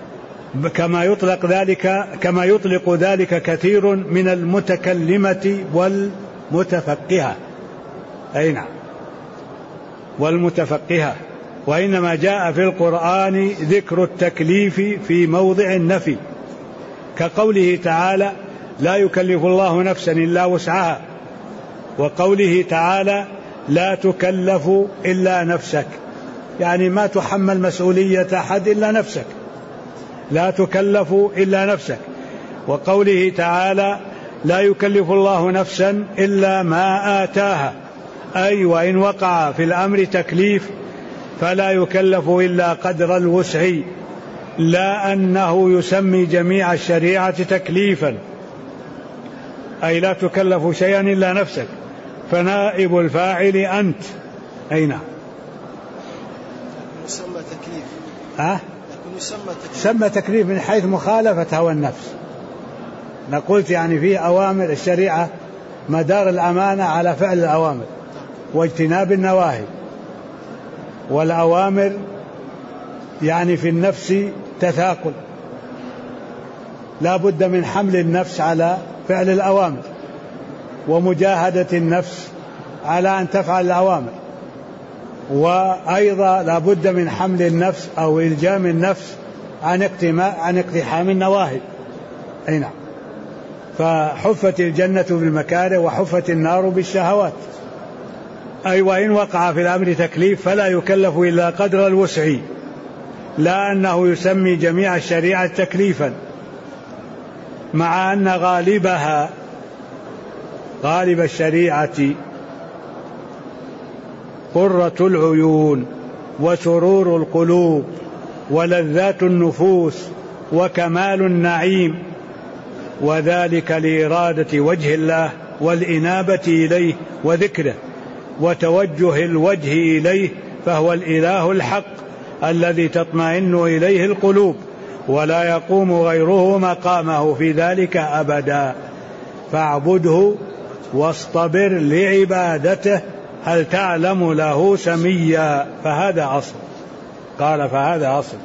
[SPEAKER 1] كما يطلق ذلك كثير من المتكلمة والمتفقهة. أي نعم. والمتفقهة. وإنما جاء في القرآن ذكر التكليف في موضع النفي، كقوله تعالى لا يكلف الله نفسا إلا وسعها، وقوله تعالى لا تكلف إلا نفسك، يعني ما تحمل مسؤولية أحد إلا نفسك، لا تكلف إلا نفسك. وقوله تعالى لا يكلف الله نفسا إلا ما آتاها، أي وإن وقع في الأمر تكليف فلا يكلف إلا قدر الوسع، لا أنه يسمي جميع الشريعة تكليفا، أي لا تكلف شيئا إلا نفسك، فنائب الفاعل أنت. أي نعم.
[SPEAKER 2] يسمى تكليف.
[SPEAKER 1] يسمى تكليف من حيث مخالفة هوى النفس. نقولت يعني في أوامر الشريعة مدار الأمانة على فعل الأوامر واجتناب النواهي، والأوامر يعني في النفس تثاقل، لا بد من حمل النفس على فعل الأوامر، ومجاهدة النفس على أن تفعل الأوامر، وأيضا لا بد من حمل النفس أو إلجام النفس عن اقتحام النواهي. أي نعم. فحفت الجنة بالمكاره وحفت النار بالشهوات، أي وإن وقع في الأمر تكليف فلا يكلف إلا قدر الوسع، لا أنه يسمي جميع الشريعة تكليفا، مع أن غالب الشريعة قرة العيون وسرور القلوب ولذات النفوس وكمال النعيم، وذلك لإرادة وجه الله والإنابة إليه وذكره وتوجه الوجه إليه، فهو الإله الحق الذي تطمئن إليه القلوب، ولا يقوم غيره مقامه في ذلك أبدا، فاعبده واصطبر لعبادته هل تعلم له سميا. فهذا أصل. قال فهذا أصل.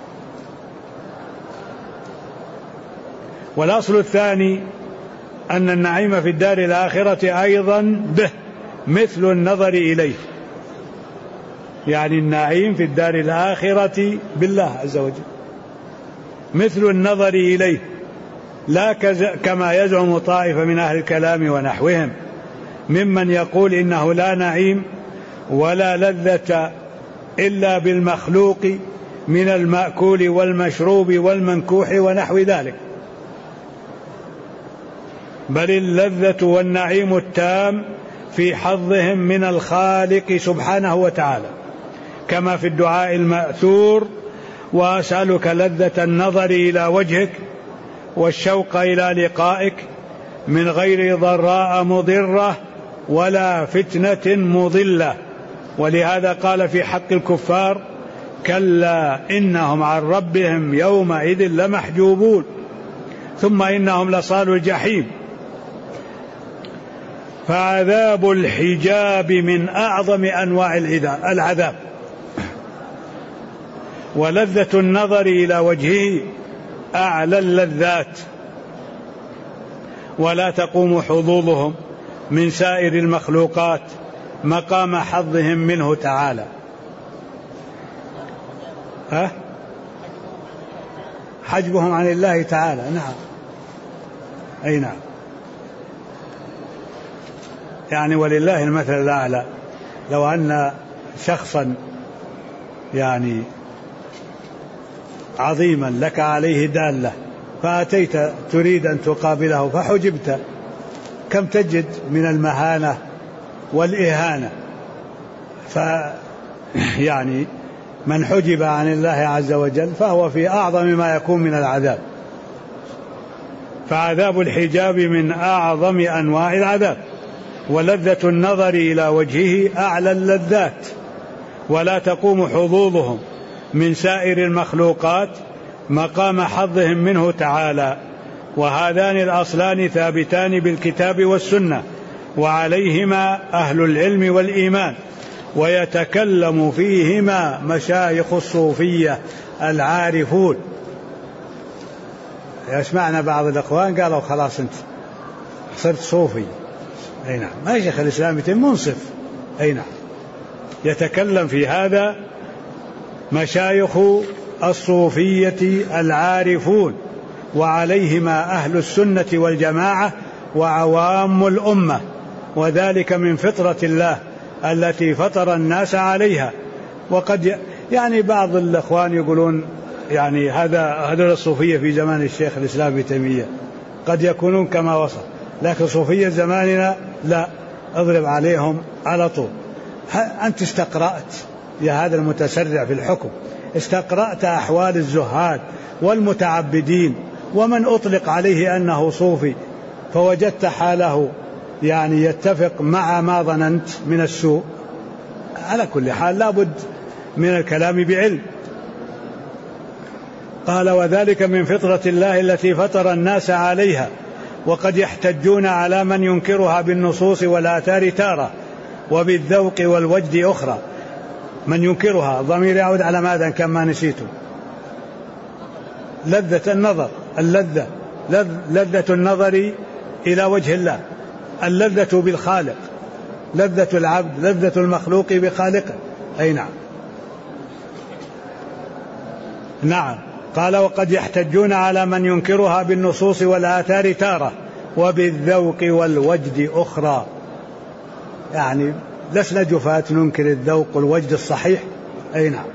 [SPEAKER 1] والأصل الثاني أن النعيم في الدار الآخرة أيضا به مثل النظر إليه، يعني النعيم في الدار الآخرة بالله عز وجل مثل النظر إليه، لا كما يزعم طائفة من أهل الكلام ونحوهم ممن يقول إنه لا نعيم ولا لذة إلا بالمخلوق من المأكول والمشروب والمنكوح ونحو ذلك، بل اللذة والنعيم التام في حظهم من الخالق سبحانه وتعالى، كما في الدعاء المأثور: وأسألك لذة النظر إلى وجهك والشوق إلى لقائك من غير ضراء مضرة ولا فتنة مضلة. ولهذا قال في حق الكفار: كلا إنهم عن ربهم يومئذ لمحجوبون ثم إنهم لصالوا الجحيم. فعذاب الحجاب من أعظم أنواع العذاب، ولذة النظر إلى وجهه أعلى اللذات، ولا تقوم حظوظهم من سائر المخلوقات مقام حظهم منه تعالى. حجبهم عن الله تعالى. نعم، أي نعم. يعني ولله المثل الأعلى، لو أن شخصا يعني عظيما لك عليه دالة فأتيت تريد أن تقابله فحجبت، كم تجد من المهانة والإهانة. يعني من حجب عن الله عز وجل فهو في أعظم ما يكون من العذاب. فعذاب الحجاب من أعظم أنواع العذاب، ولذة النظر إلى وجهه أعلى اللذات، ولا تقوم حظوظهم من سائر المخلوقات مقام حظهم منه تعالى. وهذان الأصلان ثابتان بالكتاب والسنة، وعليهما أهل العلم والإيمان، ويتكلم فيهما مشايخ الصوفية العارفون. يسمعنا بعض الأخوان قالوا خلاص أنت صرت صوفي. أي نعم، ما شيخ الإسلام منصف. أي نعم، يتكلم في هذا مشايخ الصوفية العارفون، وعليهما أهل السنة والجماعة وعوام الأمة، وذلك من فطرة الله التي فطر الناس عليها. وقد يعني بعض الأخوان يقولون يعني هذول الصوفية في زمان الشيخ الإسلام ابن تيمية قد يكونون كما وصف، لكن صوفية زماننا لا، اضرب عليهم على طول. أنت استقرأت يا هذا المتسرع في الحكم، استقرأت أحوال الزهاد والمتعبدين ومن أطلق عليه أنه صوفي، فوجدت حاله يعني يتفق مع ما ظننت من السوء. على كل حال لابد من الكلام بعلم. قال: وذلك من فطرة الله التي فطر الناس عليها، وقد يحتجون على من ينكرها بالنصوص والآثار تارة، وبالذوق والوجد أخرى. من ينكرها ضمير يعود على ماذا كما نسيته؟ لذة النظر، لذة النظر إلى وجه الله، اللذة بالخالق، لذة العبد، لذة المخلوق بخالقه. أي نعم. نعم. قال: وقد يحتجون على من ينكرها بالنصوص والآثار تارة، وبالذوق والوجد أخرى. يعني لسنا جفاة ننكر الذوق والوجد الصحيح. أي نعم.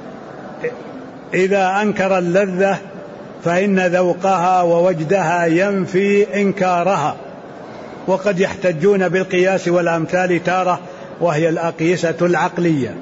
[SPEAKER 1] إذا أنكر اللذة فإن ذوقها ووجدها ينفي إنكارها. وقد يحتجون بالقياس والأمثال تارة، وهي الأقيسة العقلية.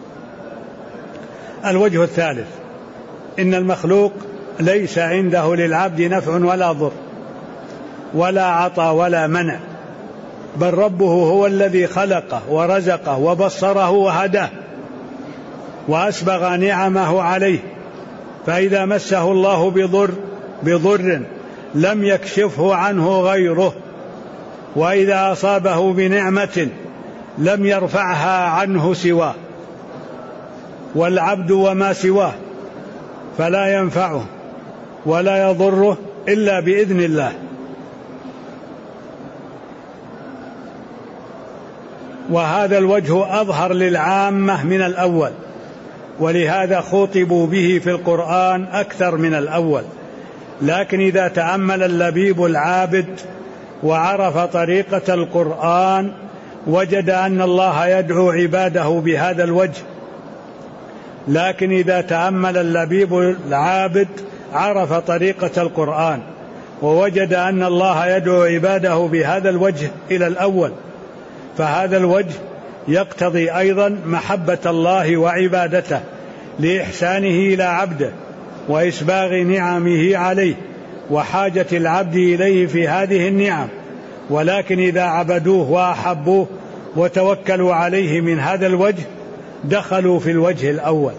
[SPEAKER 1] الوجه الثالث: إن المخلوق ليس عنده للعبد نفع ولا ضر ولا عطى ولا منع، بل ربه هو الذي خلقه ورزقه وبصره وهداه وأسبغ نعمه عليه. فإذا مسه الله بضر لم يكشفه عنه غيره، وإذا أصابه بنعمة لم يرفعها عنه سواه. والعبد وما سواه فلا ينفعه ولا يضره إلا بإذن الله. وهذا الوجه أظهر للعامة من الأول، ولهذا خطبوا به في القرآن أكثر من الأول. لكن إذا تأمل اللبيب العابد وعرف طريقة القرآن وجد أن الله يدعو عباده بهذا الوجه. لكن إذا تأمل اللبيب العابد عرف طريقة القرآن ووجد أن الله يدعو عباده بهذا الوجه إلى الأول، فهذا الوجه يقتضي أيضا محبة الله وعبادته لإحسانه إلى عبده وإسباغ نعمه عليه وحاجة العبد إليه في هذه النعم. ولكن إذا عبدوه وأحبوه وتوكلوا عليه من هذا الوجه دخلوا في الوجه الأول.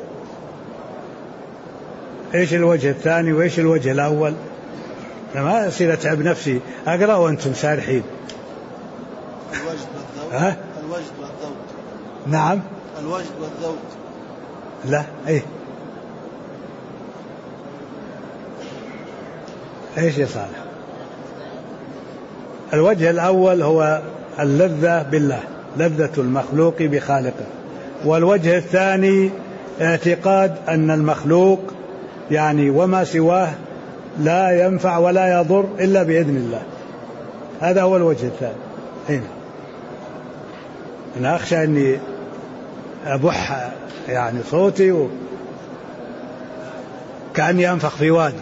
[SPEAKER 1] إيش الوجه الثاني وإيش الوجه الأول؟ ما أصير أتعب نفسي أقرأ وأنتم سارحين.
[SPEAKER 2] الوجد والذوق. الوجد والذوق.
[SPEAKER 1] نعم.
[SPEAKER 2] الوجد والذوق.
[SPEAKER 1] لا إيش يا صالح؟ الوجه الأول هو اللذة بالله، لذة المخلوق بخالقه. والوجه الثاني اعتقاد أن المخلوق يعني وما سواه لا ينفع ولا يضر إلا بإذن الله. هذا هو الوجه الثاني. هنا أنا أخشى أني أبح يعني صوتي كأني أنفخ في وادي.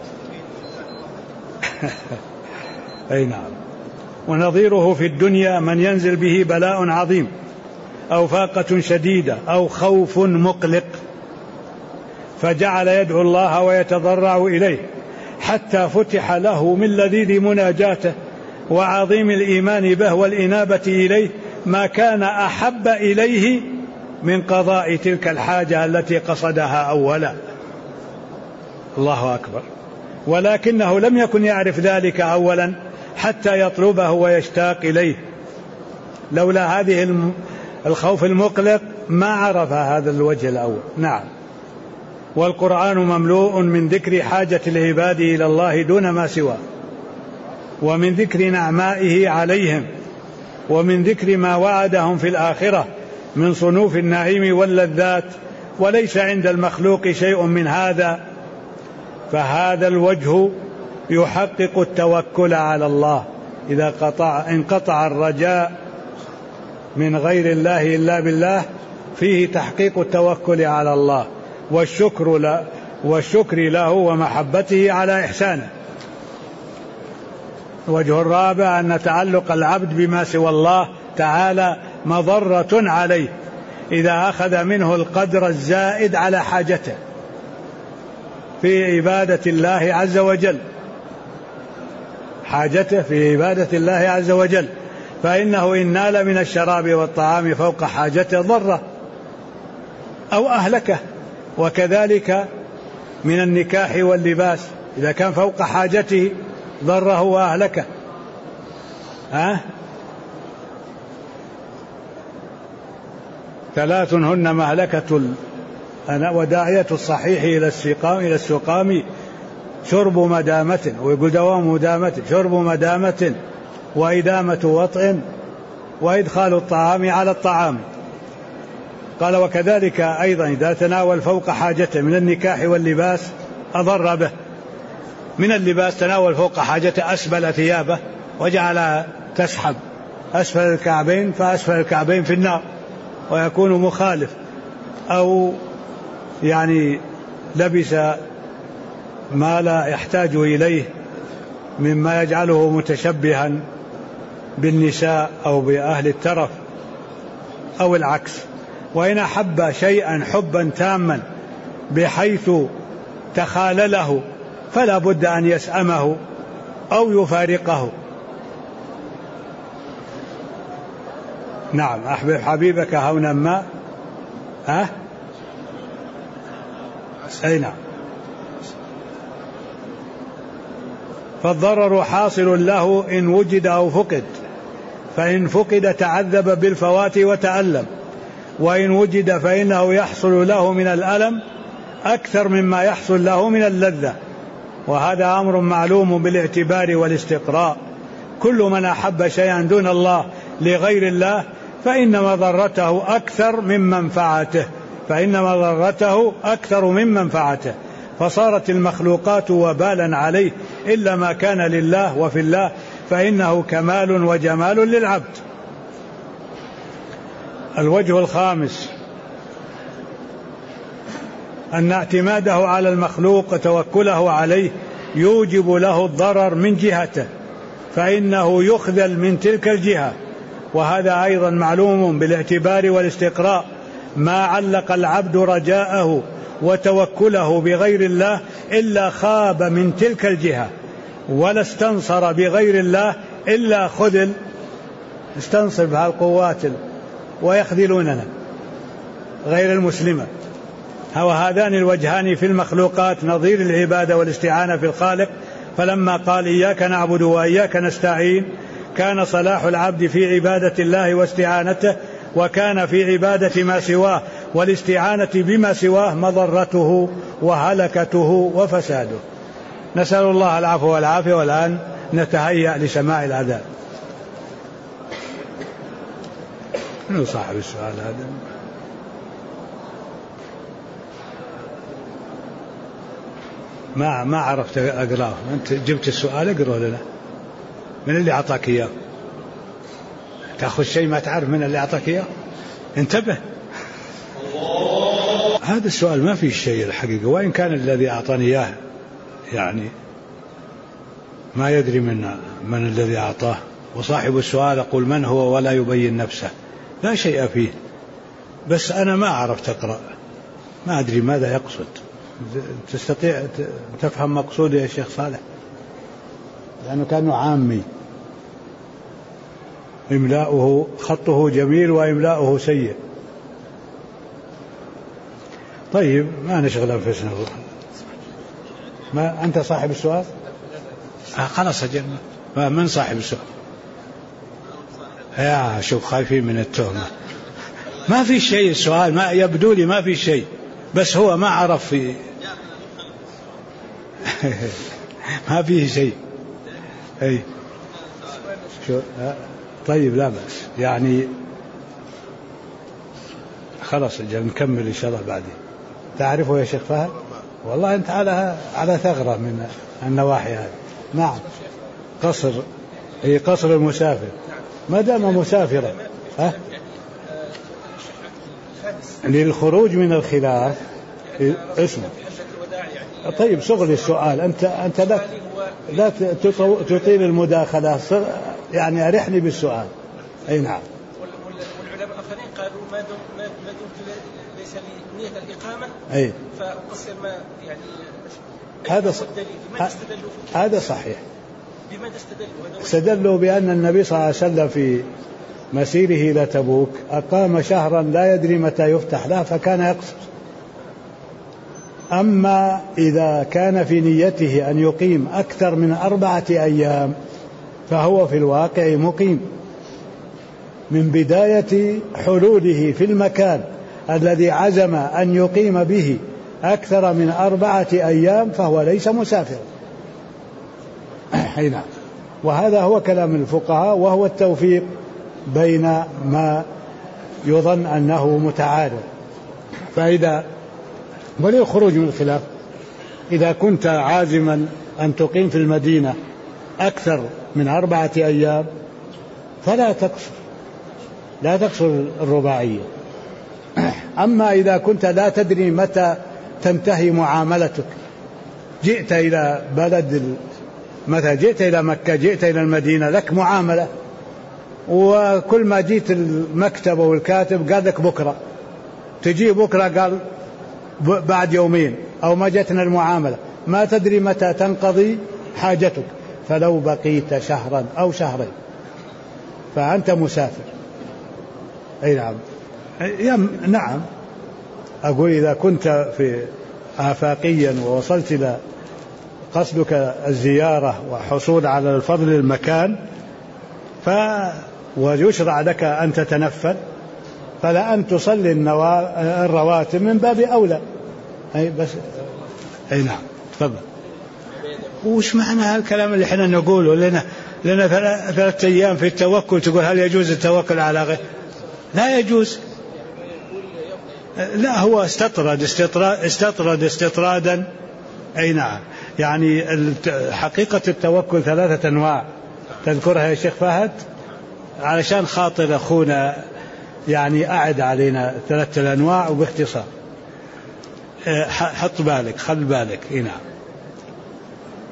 [SPEAKER 1] أي نعم. ونظيره في الدنيا من ينزل به بلاء عظيم أو فاقة شديدة أو خوف مقلق فجعل يدعو الله ويتضرع إليه حتى فتح له من لذيذ مناجاته وعظيم الإيمان به والإنابة إليه ما كان أحب إليه من قضاء تلك الحاجة التي قصدها أولا. الله أكبر. ولكنه لم يكن يعرف ذلك أولا حتى يطلبه ويشتاق إليه. لولا هذه الخوف المقلق ما عرف هذا الوجه الأول. نعم. والقرآن مملوء من ذكر حاجة العباد إلى الله دون ما سواه، ومن ذكر نعمائه عليهم، ومن ذكر ما وعدهم في الآخرة من صنوف النعيم واللذات، وليس عند المخلوق شيء من هذا. فهذا الوجه يحقق التوكل على الله إذا انقطع الرجاء من غير الله إلا بالله، فيه تحقيق التوكل على الله والشكر له ومحبته على إحسانه. الوجه الرابع أن تعلق العبد بما سوى الله تعالى مضرة عليه إذا أخذ منه القدر الزائد على حاجته في عبادة الله عز وجل، حاجته في عبادة الله عز وجل، فإنه إن نال من الشراب والطعام فوق حاجته ضره أو أهلكه. وكذلك من النكاح واللباس إذا كان فوق حاجته ضره وأهلكه. ثلاث هن مهلكة وداعية الصحيح إلى السقام شرب مدامة، ويقول دوام مدامة، شرب مدامة وإدامة وطئ وإدخال الطعام على الطعام. قال وكذلك أيضا إذا تناول فوق حاجته من النكاح واللباس أضر به. من اللباس تناول فوق حاجته أسبل ثيابه وجعل تسحب أسفل الكعبين، فأسفل الكعبين في النار ويكون مخالف. أو يعني لبس ما لا يحتاج إليه مما يجعله متشبها بالنساء أو بأهل الترف أو العكس. وإن أحب شيئا حبا تاما بحيث تخالله فلا بد أن يسأمه أو يفارقه. نعم. أحبب حبيبك هونا ما أي نعم. فالضرر حاصل له إن وجد أو فقد، فإن فقد تعذب بالفوات وتألم، وإن وجد فإنه يحصل له من الألم أكثر مما يحصل له من اللذة. وهذا أمر معلوم بالاعتبار والاستقراء. كل من أحب شيئا دون الله لغير الله فإن مضرته أكثر من منفعته، فصارت المخلوقات وبالا عليه إلا ما كان لله وفي الله، فإنه كمال وجمال للعبد. الوجه الخامس أن اعتماده على المخلوق وتوكله عليه يوجب له الضرر من جهته، فإنه يخذل من تلك الجهة وهذا أيضا معلوم بالاعتبار والاستقراء. ما علق العبد رجاءه وتوكله بغير الله إلا خاب من تلك الجهة، ولا استنصر بغير الله إلا خذل. استنصر بهالقوات ويخذلوننا غير المسلمة. وهذان الوجهان في المخلوقات نظير العبادة والاستعانة في الخالق. فلما قال إياك نعبد وإياك نستعين كان صلاح العبد في عبادة الله واستعانته، وكان في عبادة ما سواه والاستعانة بما سواه مضرته وهلكته وفساده. نسأل الله العفو والعافية. والآن نتهيأ لسماع الأذان. من صاحب السؤال هذا؟ ما عرفت أقراه. أنت جبت السؤال اقرأه لنا. من اللي أعطاك إياه؟ تأخذ شيء ما تعرف من اللي أعطاك إياه؟ انتبه. هذا السؤال ما فيه شيء الحقيقة، وإن كان الذي أعطاني إياه يعني ما يدري من الذي أعطاه. وصاحب السؤال أقول من هو ولا يبين نفسه، لا شيء فيه. بس أنا ما عرفت أقرأ، ما أدري ماذا يقصد. تستطيع تفهم مقصوده يا شيخ صالح؟ لأنه كان عامي، إملاؤه خطه جميل وإملاؤه سيء. طيب ما نشغل أنفسنا. ما أنت صاحب السؤال؟ خلاص أجل. من صاحب السؤال؟ يا شوف خايفين من التهمة. ما في شيء السؤال، ما يبدو لي ما في شيء، بس هو ما عرف في ما فيه شيء. أي شو طيب لا بأس يعني. خلاص أجل نكمل إن شاء الله بعدين. تعرفه يا شيخ فهد؟ والله أنت على ثغرة من النواحي هذه. نعم قصر، هي قصر المسافر ما دام مسافرا. للخروج من الخلاف اسمه. طيب صغر السؤال. أنت لا تطيل المداخلة، يعني أرحني بالسؤال. أي نعم.
[SPEAKER 3] والعلماء الآخرين قالوا ما دمت ليس لي نية الإقامة
[SPEAKER 1] أي
[SPEAKER 3] فأقصر ما يعني.
[SPEAKER 1] هذا صحيح. بماذا استدلوا؟ بأن النبي صلى الله عليه وسلم في مسيره إلى تبوك أقام شهرا لا يدري متى يفتح له فكان يقصر. أما إذا كان في نيته أن يقيم أكثر من 4 أيام فهو في الواقع مقيم من بداية حلوله في المكان الذي عزم أن يقيم به أكثر من 4 أيام فهو ليس مسافر. نعم. وهذا هو كلام الفقهاء، وهو التوفيق بين ما يظن أنه متعارض. فإذا وللخروج من الخلاف إذا كنت عازما أن تقيم في المدينة أكثر من 4 أيام فلا تقصر الرباعية. أما إذا كنت لا تدري متى تنتهي معاملتك، جئت إلى بلد مثلا جئت إلى مكة، جئت إلى المدينة، لك معاملة، وكل ما جيت المكتب والكاتب قال لك بكرة، تجي بكرة قال بعد يومين، أو ما جتنا المعاملة، ما تدري متى تنقضي حاجتك، فلو بقيت شهرا أو شهرين فأنت مسافر. أي نعم. نعم أقول إذا كنت في آفاقيا ووصلت إلى قصدك الزيارة وحصول على الفضل المكان ويشرع لك أن تتنفل، فلا أن تصلي الرواتب من باب أولى. أي بس. أي نعم تفضل. وش معنى هالكلام اللي احنا نقوله؟ لنا 3 أيام في التوكل، تقول هل يجوز التوكل على غير؟ لا يجوز. لا هو استطرد استطرادا. أي نعم. يعني حقيقة التوكل 3 أنواع تذكرها يا شيخ فهد علشان خاطر أخونا يعني أعد علينا 3 أنواع وباختصار. حط بالك، خل بالك. نعم.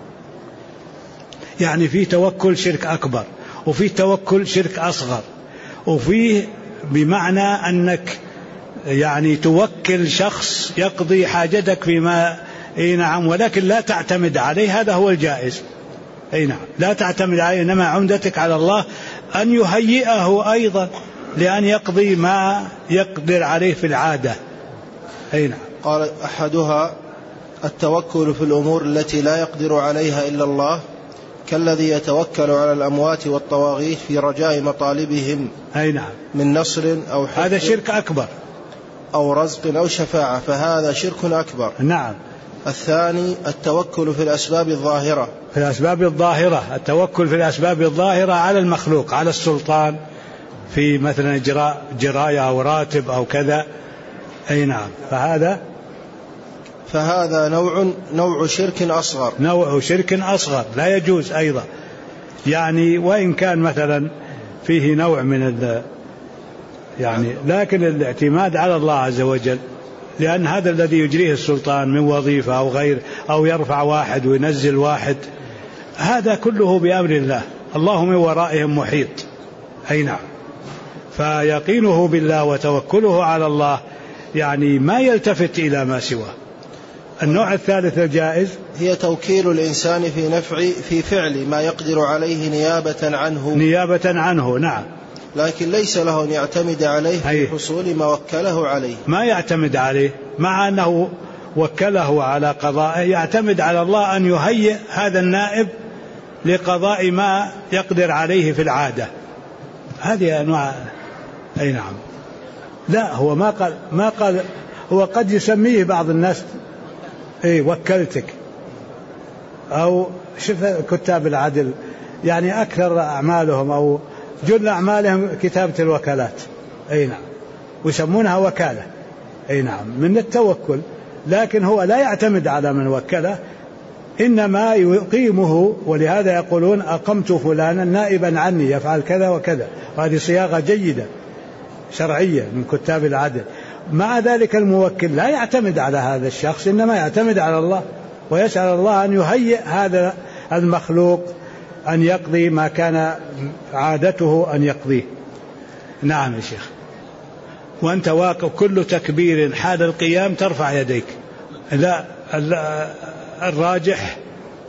[SPEAKER 1] يعني في توكل شرك أكبر، وفي توكل شرك أصغر، وفيه بمعنى أنك يعني توكل شخص يقضي حاجتك فيما نعم، ولكن لا تعتمد عليه، هذا هو الجائز. نعم، لا تعتمد عليه، إنما عمدتك على الله أن يهيئه أيضا لأن يقضي ما يقدر عليه في العادة. نعم.
[SPEAKER 2] قال أحدها التوكل في الأمور التي لا يقدر عليها إلا الله، كالذي يتوكل على الأموات والطواغيت في رجاء مطالبهم
[SPEAKER 1] نعم.
[SPEAKER 2] من نصر أو حفظ،
[SPEAKER 1] هذا شرك أكبر،
[SPEAKER 2] أو رزق أو شفاعة، فهذا شرك أكبر.
[SPEAKER 1] نعم.
[SPEAKER 2] الثاني التوكل في الأسباب الظاهرة،
[SPEAKER 1] في الأسباب الظاهرة، التوكل في الأسباب الظاهرة على المخلوق، على السلطان في مثلا إجراء جراية أو راتب أو كذا. نعم. فهذا
[SPEAKER 2] نوع شرك أصغر،
[SPEAKER 1] نوع شرك أصغر لا يجوز أيضا، يعني وإن كان مثلا فيه نوع من يعني، لكن الاعتماد على الله عز وجل، لأن هذا الذي يجريه السلطان من وظيفة أو غير، أو يرفع واحد وينزل واحد، هذا كله بأمر الله، الله من ورائهم محيط. نعم. فيقينه بالله وتوكله على الله يعني ما يلتفت إلى ما سواه. النوع الثالث الجائز
[SPEAKER 2] هي توكيل الإنسان في فعل ما يقدر عليه نيابة عنه. نعم. لكن ليس له أن يعتمد عليه في حصول ما وكله عليه،
[SPEAKER 1] ما يعتمد عليه، مع أنه وكله على قضاء، يعتمد على الله أن يهيئ هذا النائب لقضاء ما يقدر عليه في العادة. هذه أنواع. نعم. لا، هو ما قال هو قد يسميه بعض الناس وكلتك، أو شوف كتاب العدل يعني أكثر أعمالهم أو جل أعمالهم كتابة الوكالات. نعم. ويسمونها وكالة. نعم، من التوكل، لكن هو لا يعتمد على من وكله، إنما يقيمه، ولهذا يقولون أقمت فلانا نائبا عني يفعل كذا وكذا، وهذه صياغة جيدة شرعية من كتاب العدل. مع ذلك الموكل لا يعتمد على هذا الشخص، إنما يعتمد على الله، ويسأل الله أن يهيئ هذا المخلوق أن يقضي ما كان عادته أن يقضيه. نعم يا شيخ. وأنت واقف كل تكبير حال القيام ترفع يديك. لا، الراجح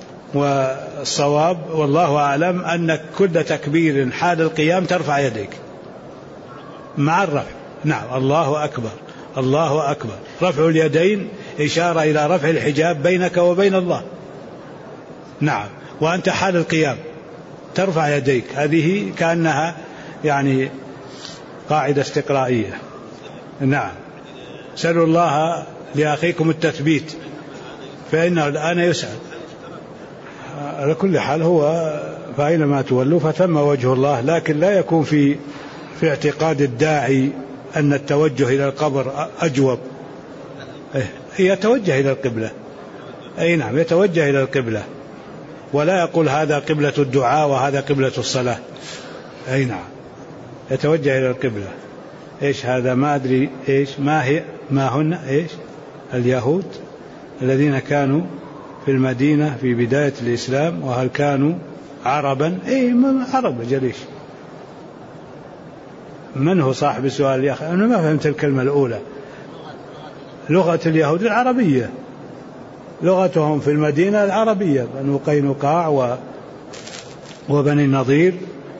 [SPEAKER 1] والصواب والله أعلم أن كل تكبير حال القيام ترفع يديك مع الرفع. نعم. الله أكبر، الله أكبر. رفع اليدين إشارة إلى رفع الحجاب بينك وبين الله. نعم. وأنت حال القيام ترفع يديك، هذه كأنها يعني قاعدة استقرائية. نعم. سألوا الله لأخيكم التثبيت، فإنه الآن يسأل. على كل حال هو فأينما تولوا فثم وجه الله، لكن لا يكون في اعتقاد الداعي أن التوجه إلى القبر أجوب. يتوجه إلى القبلة. نعم، يتوجه إلى القبلة، ولا يقول هذا قبلة الدعاء وهذا قبلة الصلاة. نعم، يتوجه إلى القبلة. هذا ما أدري ما هن اليهود الذين كانوا في المدينة في بداية الإسلام، وهل كانوا عربا؟ عرب جليش. من هو صاحب السؤال يا أخي؟ أنا ما فهمت الكلمة الأولى. لغة اليهود العربية، لغتهم في المدينة العربية، بنو قينقاع وبني النضير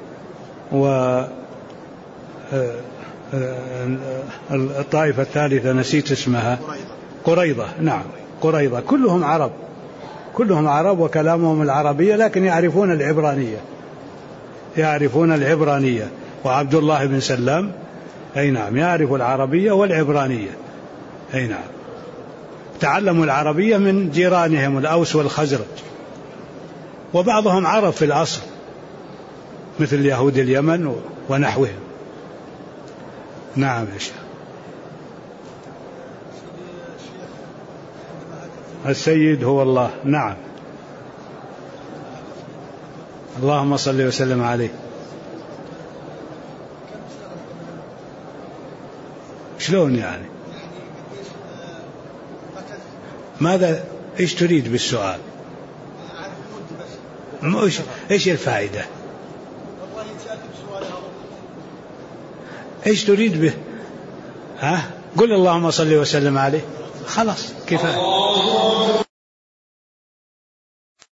[SPEAKER 1] الطائفة الثالثة نسيت اسمها، قريضة. نعم، قريضة. كلهم عرب وكلامهم العربية، لكن يعرفون العبرانية. وعبد الله بن سلام نعم يعرف العربية والعبرانية. نعم، تعلموا العربية من جيرانهم الأوس والخزرج، وبعضهم عرب في الأصل مثل يهود اليمن ونحوهم. نعم يا شيخ. السيد هو الله. نعم، اللهم صل وسلم عليه. شلون يعني؟ ماذا ايش تريد بالسؤال؟ ايش الفائدة؟ إيش تريد به؟ قل اللهم صل وسلم عليه، خلاص كفاية.